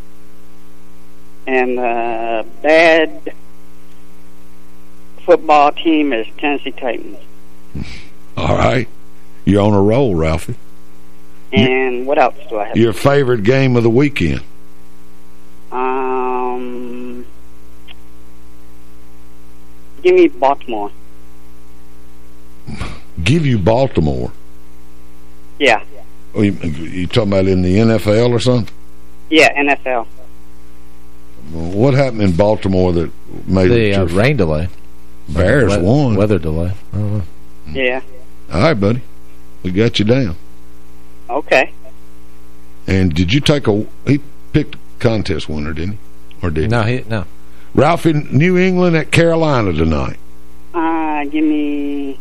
And bad football team is Tennessee Titans. All right. You're on a roll, Ralphie. And what else do I have? Your favorite game of the weekend? Give me Baltimore. Give you Baltimore? Yeah. Oh, you talking about in the NFL or something? Yeah, NFL. What happened in Baltimore that made the rain delay? Bears won. Weather delay. Yeah. All right, buddy. We got you down. Okay. And did you take he picked a contest winner, didn't he? Or did he? No. Ralphie, New England at Carolina tonight. Give me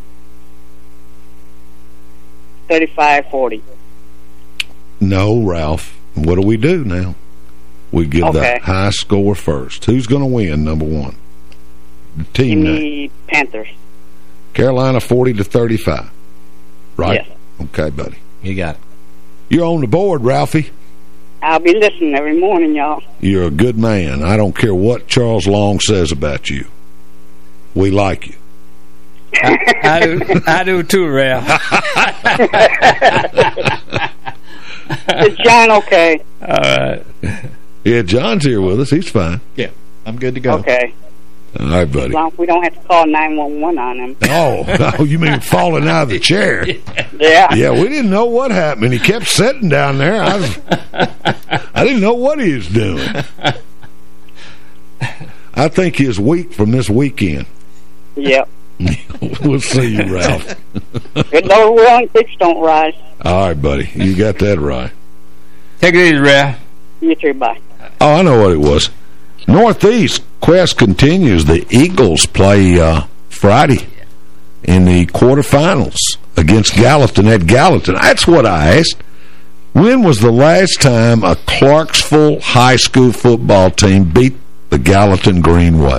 35-40. No, Ralph. What do we do now? We give the high score first. Who's going to win, number one? The team name. Give me Panthers. Carolina 40-35. Right? Yes. Okay, buddy. You got it. You're on the board, Ralphie. I'll be listening every morning, y'all. You're a good man. I don't care what Charles Long says about you. We like you. I do too, Ralph. Is John okay? All right. Yeah, John's here with us. He's fine. Yeah, I'm good to go. Okay. All right, buddy. As long as we don't have to call 911 on him. Oh, you mean falling out of the chair? Yeah. Yeah, we didn't know what happened. He kept sitting down there. I didn't know what he was doing. I think he's weak from this weekend. Yep. We'll see you, Ralph. Good Lord willing, creeks don't rise. All right, buddy. You got that right. Take it easy, Ralph. You too, bye. Oh, I know what it was. Northeast quest continues. The Eagles play Friday in the quarterfinals against Gallatin at Gallatin. That's what I asked. When was the last time a Clarksville high school football team beat the Gallatin Greenway?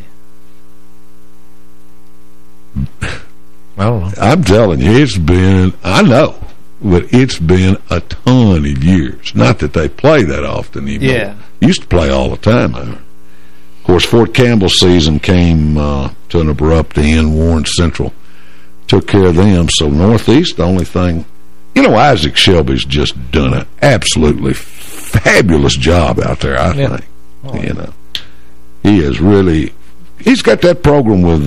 I don't know. I'm telling you, it's been, I know, but it's been a ton of years. Not that they play that often anymore. Yeah. Used to play all the time. Of course, Fort Campbell's season came to an abrupt end. Warren Central took care of them. So Northeast, the only thing, you know, Isaac Shelby's just done an absolutely fabulous job out there, I think. Oh. You know, he is really, he's got that program with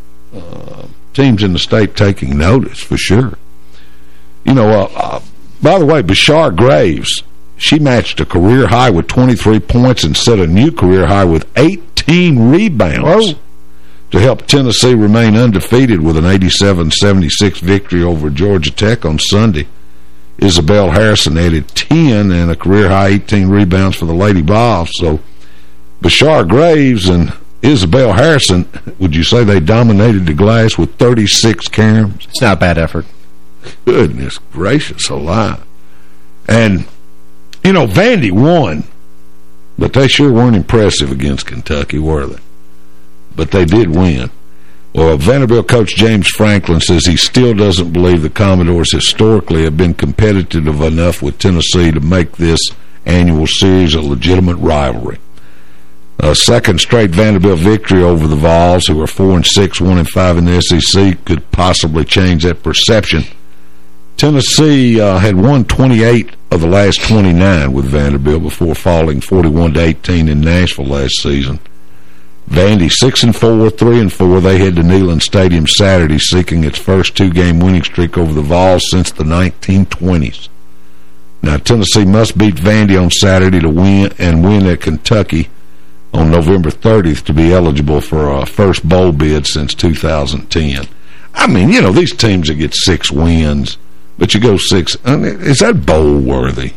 teams in the state taking notice, for sure. You know, by the way, Bashar Graves, she matched a career high with 23 points and set a new career high with 18 rebounds to help Tennessee remain undefeated with an 87-76 victory over Georgia Tech on Sunday. Isabel Harrison added 10 and a career high 18 rebounds for the Lady Vols. So Bashar Graves and Isabel Harrison, would you say they dominated the glass with 36 caroms? It's not a bad effort. Goodness gracious alive. And, you know, Vandy won, but they sure weren't impressive against Kentucky, were they? But they did win. Well, Vanderbilt coach James Franklin says he still doesn't believe the Commodores historically have been competitive enough with Tennessee to make this annual series a legitimate rivalry. A second straight Vanderbilt victory over the Vols, who are 4-6, 1-5 in the SEC, could possibly change that perception. Tennessee had won 28 of the last 29 with Vanderbilt before falling 41-18 in Nashville last season. Vandy 6-4, 3-4. They head to Neyland Stadium Saturday, seeking its first two-game winning streak over the Vols since the 1920s. Now, Tennessee must beat Vandy on Saturday to win at Kentucky on November 30th to be eligible for a first bowl bid since 2010. I mean, you know, these teams that get 6 wins, but you go 6, I mean, is that bowl worthy?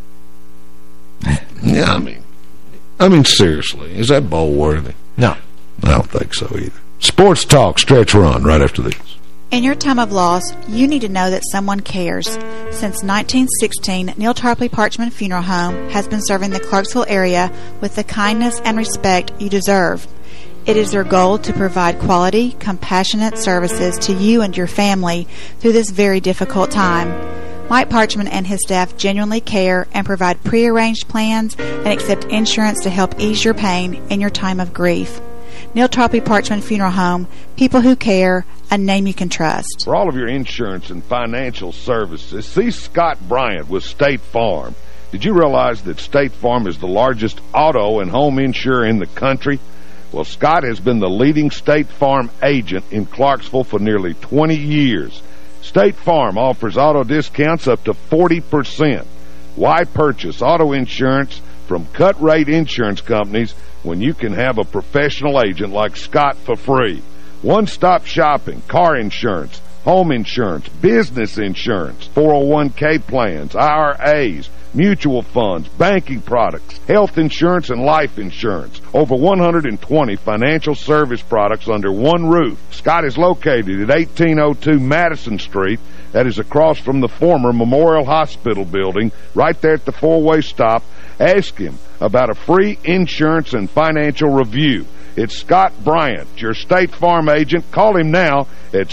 Yeah, I mean, seriously, is that bowl worthy? No. I don't think so either. Sports Talk, Stretch Run, right after this. In your time of loss, you need to know that someone cares. Since 1916, Neil Tarpley Parchman Funeral Home has been serving the Clarksville area with the kindness and respect you deserve. It is their goal to provide quality, compassionate services to you and your family through this very difficult time. Mike Parchman and his staff genuinely care and provide prearranged plans and accept insurance to help ease your pain in your time of grief. Neil Tarpley Parchman Funeral Home, people who care, a name you can trust. For all of your insurance and financial services, see Scott Bryant with State Farm. Did you realize that State Farm is the largest auto and home insurer in the country? Well, Scott has been the leading State Farm agent in Clarksville for nearly 20 years. State Farm offers auto discounts up to 40%. Why purchase auto insurance from cut-rate insurance companies when you can have a professional agent like Scott for free? One-stop shopping, car insurance, home insurance, business insurance, 401k plans, IRAs, mutual funds, banking products, health insurance, and life insurance. Over 120 financial service products under one roof. Scott is located at 1802 Madison Street. That is across from the former Memorial Hospital building, right there at the four-way stop. Ask him about a free insurance and financial review. It's Scott Bryant, your State Farm agent. Call him now at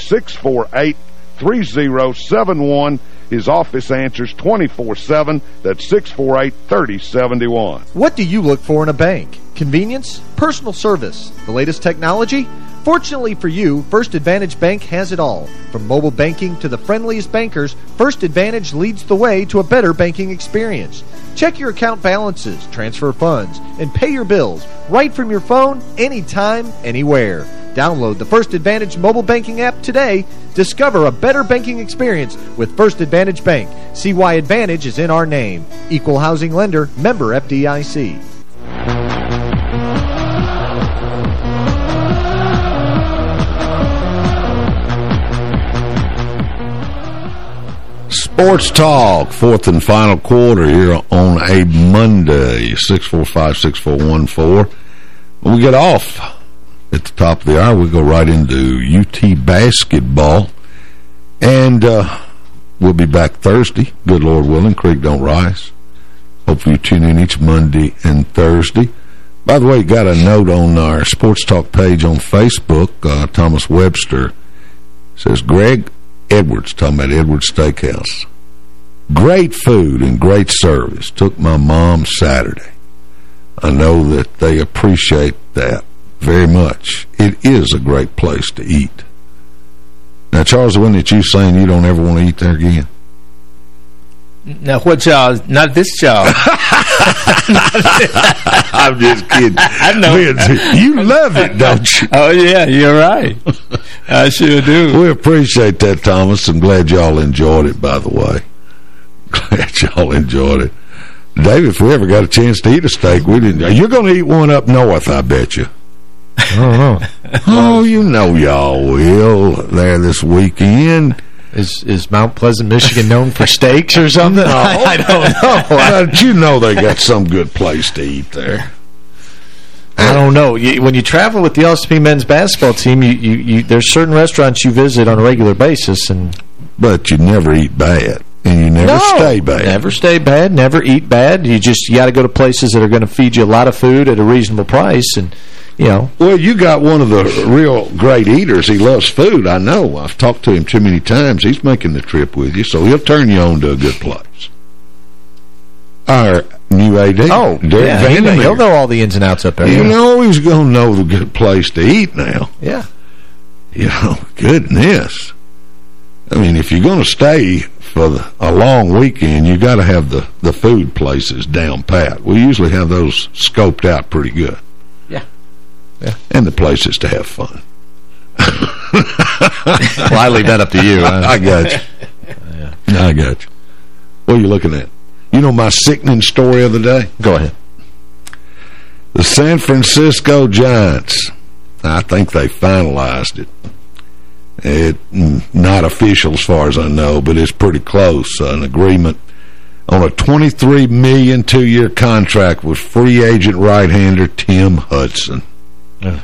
648-3071. His office answers 24/7. That's 648-3071. What do you look for in a bank? Convenience? Personal service? The latest technology? Fortunately for you, First Advantage Bank has it all. From mobile banking to the friendliest bankers, First Advantage leads the way to a better banking experience. Check your account balances, transfer funds, and pay your bills right from your phone, anytime, anywhere. Download the First Advantage mobile banking app today. Discover a better banking experience with First Advantage Bank. See why Advantage is in our name. Equal housing lender, member FDIC. Sports Talk, fourth and final quarter here on a Monday, 645-6414. When we get off at the top of the hour, we go right into UT basketball. And we'll be back Thursday. Good Lord willing, creek don't rise. Hopefully you tune in each Monday and Thursday. By the way, got a note on our Sports Talk page on Facebook. Thomas Webster says, Greg Edwards, talking about Edwards Steakhouse. Great food and great service. Took my mom Saturday. I know that they appreciate that very much. It is a great place to eat. Now, Charles, wasn't it you saying you don't ever want to eat there again? Now, what Charles? Not this Charles. I'm just kidding. I know. You love it, don't you? Oh, yeah, you're right. I sure do. We appreciate that, Thomas. I'm glad y'all enjoyed it, by the way. Glad y'all enjoyed it. David, if we ever got a chance to eat a steak, we didn't. You're going to eat one up north, I bet you. I don't know. Oh, you know y'all will there this weekend. Is Mount Pleasant, Michigan known for steaks or something? No. I don't know. But you know they got some good place to eat there. I don't know. When you travel with the LSP men's basketball team, there's certain restaurants you visit on a regular basis, but you never eat bad, and you never stay bad. Never stay bad, never eat bad. You got to go to places that are going to feed you a lot of food at a reasonable price, and you know. Well, you got one of the real great eaters. He loves food. I know. I've talked to him too many times. He's making the trip with you, so he'll turn you on to a good place. Our new AD. Oh, Derek Vandermeer. He'll know all the ins and outs up there. You know he's going to know the good place to eat now. Yeah. You know, goodness. I mean, if you're going to stay for a long weekend, you got to have the food places down pat. We usually have those scoped out pretty good. Yeah. And the places to have fun. Well, I leave that up to you. I got you. I got you. What are you looking at? You know my sickening story of the day? Go ahead. The San Francisco Giants. I think they finalized it. It's not official as far as I know, but it's pretty close. An agreement on a $23 million two-year contract with free agent right-hander Tim Hudson. Yeah.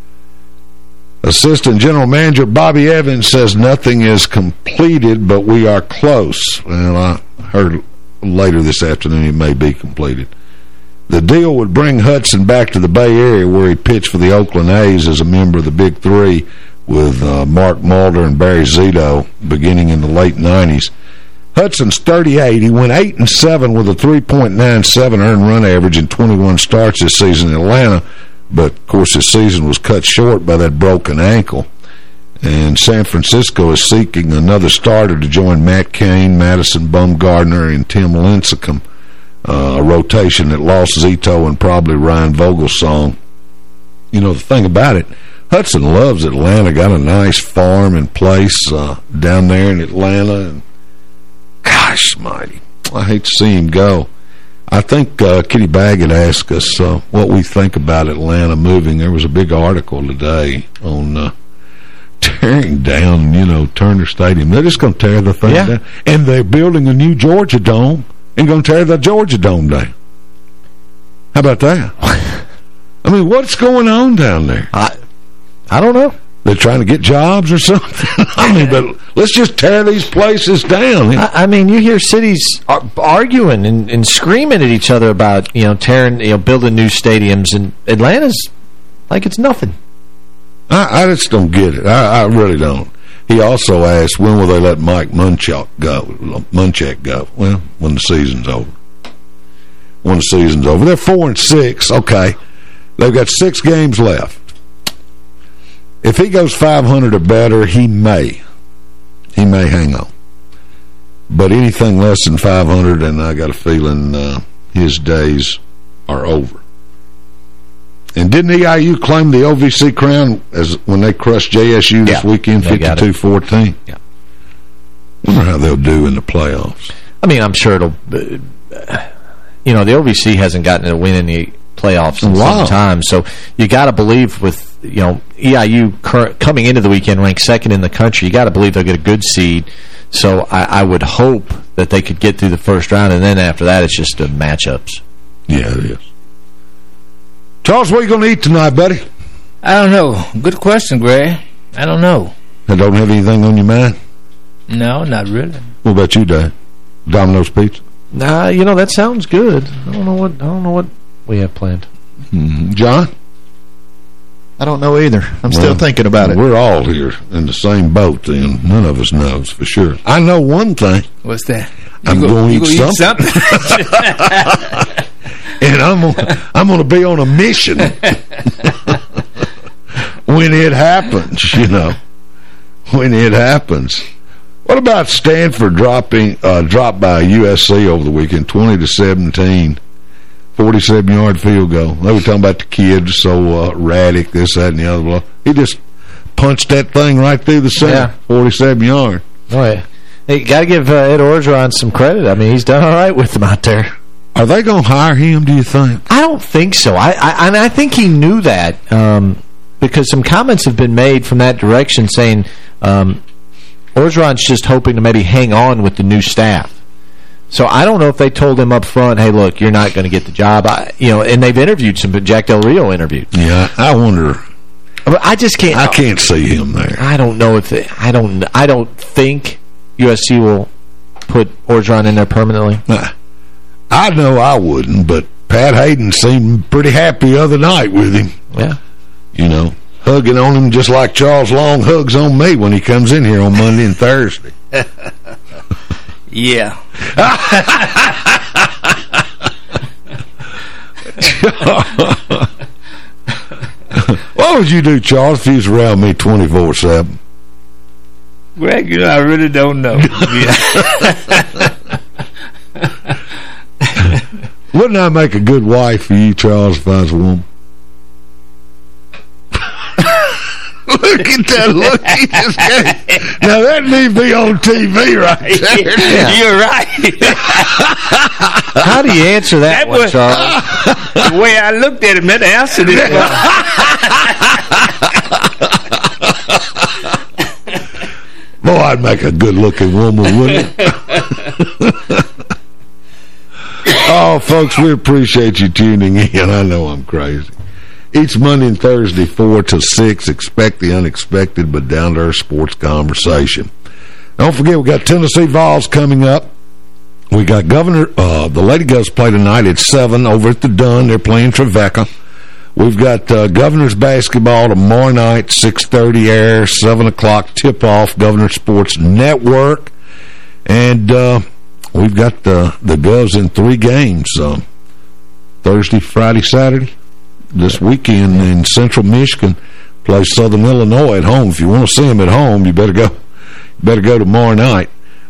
Assistant General Manager Bobby Evans says nothing is completed, but we are close. Well, I heard later this afternoon it may be completed. The deal would bring Hudson back to the Bay Area, where he pitched for the Oakland A's as a member of the Big Three with Mark Mulder and Barry Zito beginning in the late 90s. Hudson's 38. He went 8-7 with a 3.97 earned run average in 21 starts this season in Atlanta. But, of course, his season was cut short by that broken ankle. And San Francisco is seeking another starter to join Matt Cain, Madison Bumgarner, and Tim Lincecum, a rotation that lost Zito and probably Ryan Vogelsong. You know, the thing about it, Hudson loves Atlanta, got a nice farm and place down there in Atlanta. And gosh mighty, I hate to see him go. I think Kitty Baggett asked us what we think about Atlanta moving. There was a big article today on tearing down, Turner Stadium. They're just going to tear the thing down. And they're building a new Georgia Dome and going to tear the Georgia Dome down. How about that? I mean, what's going on down there? I don't know. They're trying to get jobs or something? I mean, but let's just tear these places down. I mean, you hear cities arguing and screaming at each other about, tearing, building new stadiums, and Atlanta's like it's nothing. I just don't get it. I really don't. He also asked, when will they let Mike Munchak go? Well, when the season's over. When the season's over. They're 4-6. Okay. They've got 6 games left. If he goes 500 or better, he may hang on. But anything less than 500, and I got a feeling his days are over. And didn't EIU claim the OVC crown as when they crushed JSU this weekend, 52-14? Yeah. Wonder how they'll do in the playoffs. I mean, I'm sure it'll... the OVC hasn't gotten a win in the playoffs in some time, so you got to believe with EIU coming into the weekend ranked 2nd in the country, you got to believe they'll get a good seed. So I would hope that they could get through the first round, and then after that it's just matchups. Yeah, it is. Charles, what are you going to eat tonight, buddy? I don't know. Good question, Greg. I don't know. I don't have anything on your mind? No, not really. What about you, Dave? Domino's Pizza? Nah, that sounds good. I don't know what we have planned. John? I don't know either. I'm still thinking about it. We're all here in the same boat, then. None of us knows for sure. I know one thing. What's that? I'm going to eat something. And I'm going to be on a mission when it happens, when it happens. What about Stanford dropped by USC over the weekend, 20-17, 47-yard field goal? They were talking about the kid, so erratic, this, that, and the other. Blah. He just punched that thing right through the center, 47-yard. Oh, yeah. Hey, got to give Ed Orgeron some credit. I mean, he's done all right with them out there. Are they going to hire him, do you think? I don't think so. I think he knew that because some comments have been made from that direction saying Orgeron's just hoping to maybe hang on with the new staff. So I don't know if they told him up front, hey, look, you're not going to get the job. And they've interviewed some, but Jack Del Rio interviewed. Yeah, I wonder. I just can't. I can't see him there. I don't know if I don't think USC will put Orgeron in there permanently. I know I wouldn't, but Pat Hayden seemed pretty happy the other night with him. Yeah. Hugging on him just like Charles Long hugs on me when he comes in here on Monday and Thursday. Yeah. What would you do, Charles, if you was around me 24/7? Greg, I really don't know. Wouldn't I make a good wife for you, Charles, if I was a woman? Look at that look he just gave. Now, that need to be on TV right there. Yeah. You're right. How do you answer that one, Charles? The way I looked at him, that answered it. Boy, I'd make a good-looking woman, wouldn't it? Oh, folks, we appreciate you tuning in. I know I'm crazy. Each Monday and Thursday, 4 to 6, expect the unexpected but down-to-earth sports conversation. Don't forget, we got Tennessee Vols coming up. We got the Lady Govs play tonight at 7 over at the Dunn. They're playing Trevecca. We've got Governors basketball tomorrow night, 6:30 air, 7 o'clock tip-off, Governor Sports Network. And we've got the Govs in 3 games, Thursday, Friday, Saturday. This weekend in Central Michigan, play Southern Illinois at home. If you want to see them at home, you better go tomorrow night.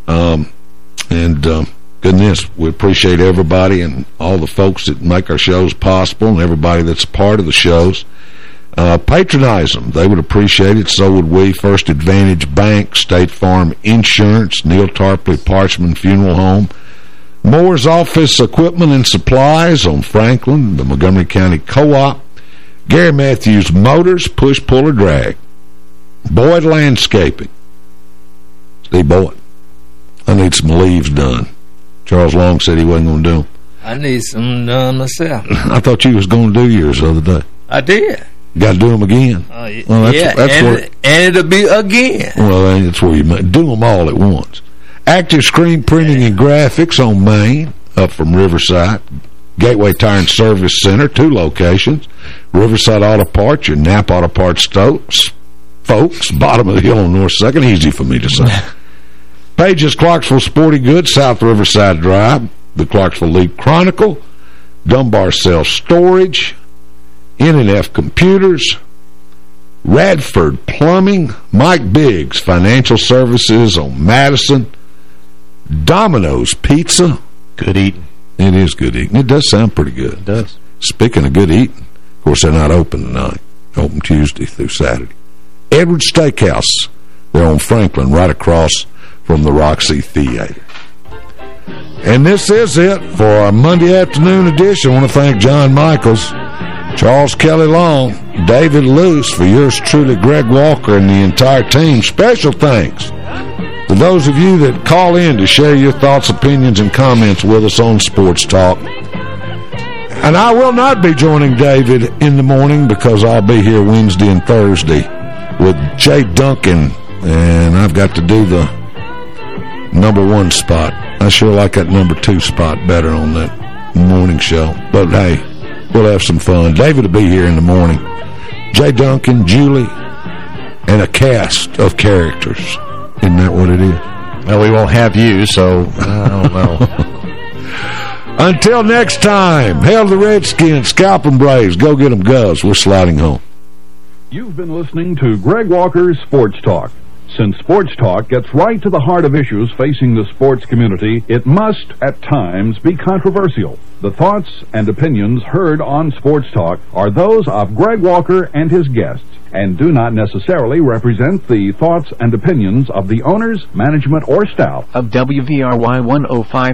Goodness, we appreciate everybody and all the folks that make our shows possible and everybody that's a part of the shows. Patronize them. They would appreciate it. So would we. First Advantage Bank, State Farm Insurance, Neil Tarpley Parchman Funeral Home, Moore's Office Equipment and Supplies on Franklin, the Montgomery County Co-op, Gary Matthews Motors, Push, Pull, or Drag, Boyd Landscaping. Steve Boyd, I need some leaves done. Charles Long said he wasn't going to do them. I need some done myself. I thought you was going to do yours the other day. I did. Got to do them again. Well, and it'll be again. Well, that's where you do them all at once. Active Screen Printing and Graphics on Main, up from Riverside. Gateway Tire and Service Center, 2 locations. Riverside Auto Parts, your Napa Auto Parts folks, bottom of the hill on North 2nd. Easy for me to say. Pages Clarksville Sporting Goods, South Riverside Drive. The Clarksville Leaf Chronicle. Dunbar Self Storage. N&F Computers. Radford Plumbing. Mike Biggs Financial Services on Madison. Domino's Pizza. Good eating. It is good eating. It does sound pretty good. It does. Speaking of good eating, of course, they're not open tonight. Open Tuesday through Saturday. Edwards Steakhouse. They're on Franklin, right across from the Roxy Theater. And this is it for our Monday afternoon edition. I want to thank John Michaels, Charles Kelly Long, David Luce, for yours truly, Greg Walker, and the entire team. Special thanks to those of you that call in to share your thoughts, opinions, and comments with us on Sports Talk. And I will not be joining David in the morning because I'll be here Wednesday and Thursday with Jay Duncan, and I've got to do the #1 spot. I sure like that #2 spot better on that morning show. But, hey, we'll have some fun. David will be here in the morning. Jay Duncan, Julie, and a cast of characters. Isn't that what it is? Well, we won't have you, so I don't know. Until next time, hail the Redskins, scalp 'em Braves, go get 'em Govs. We're sliding home. You've been listening to Greg Walker's Sports Talk. Since Sports Talk gets right to the heart of issues facing the sports community, it must, at times, be controversial. The thoughts and opinions heard on Sports Talk are those of Greg Walker and his guests, and do not necessarily represent the thoughts and opinions of the owners, management, or staff of WVRY 105.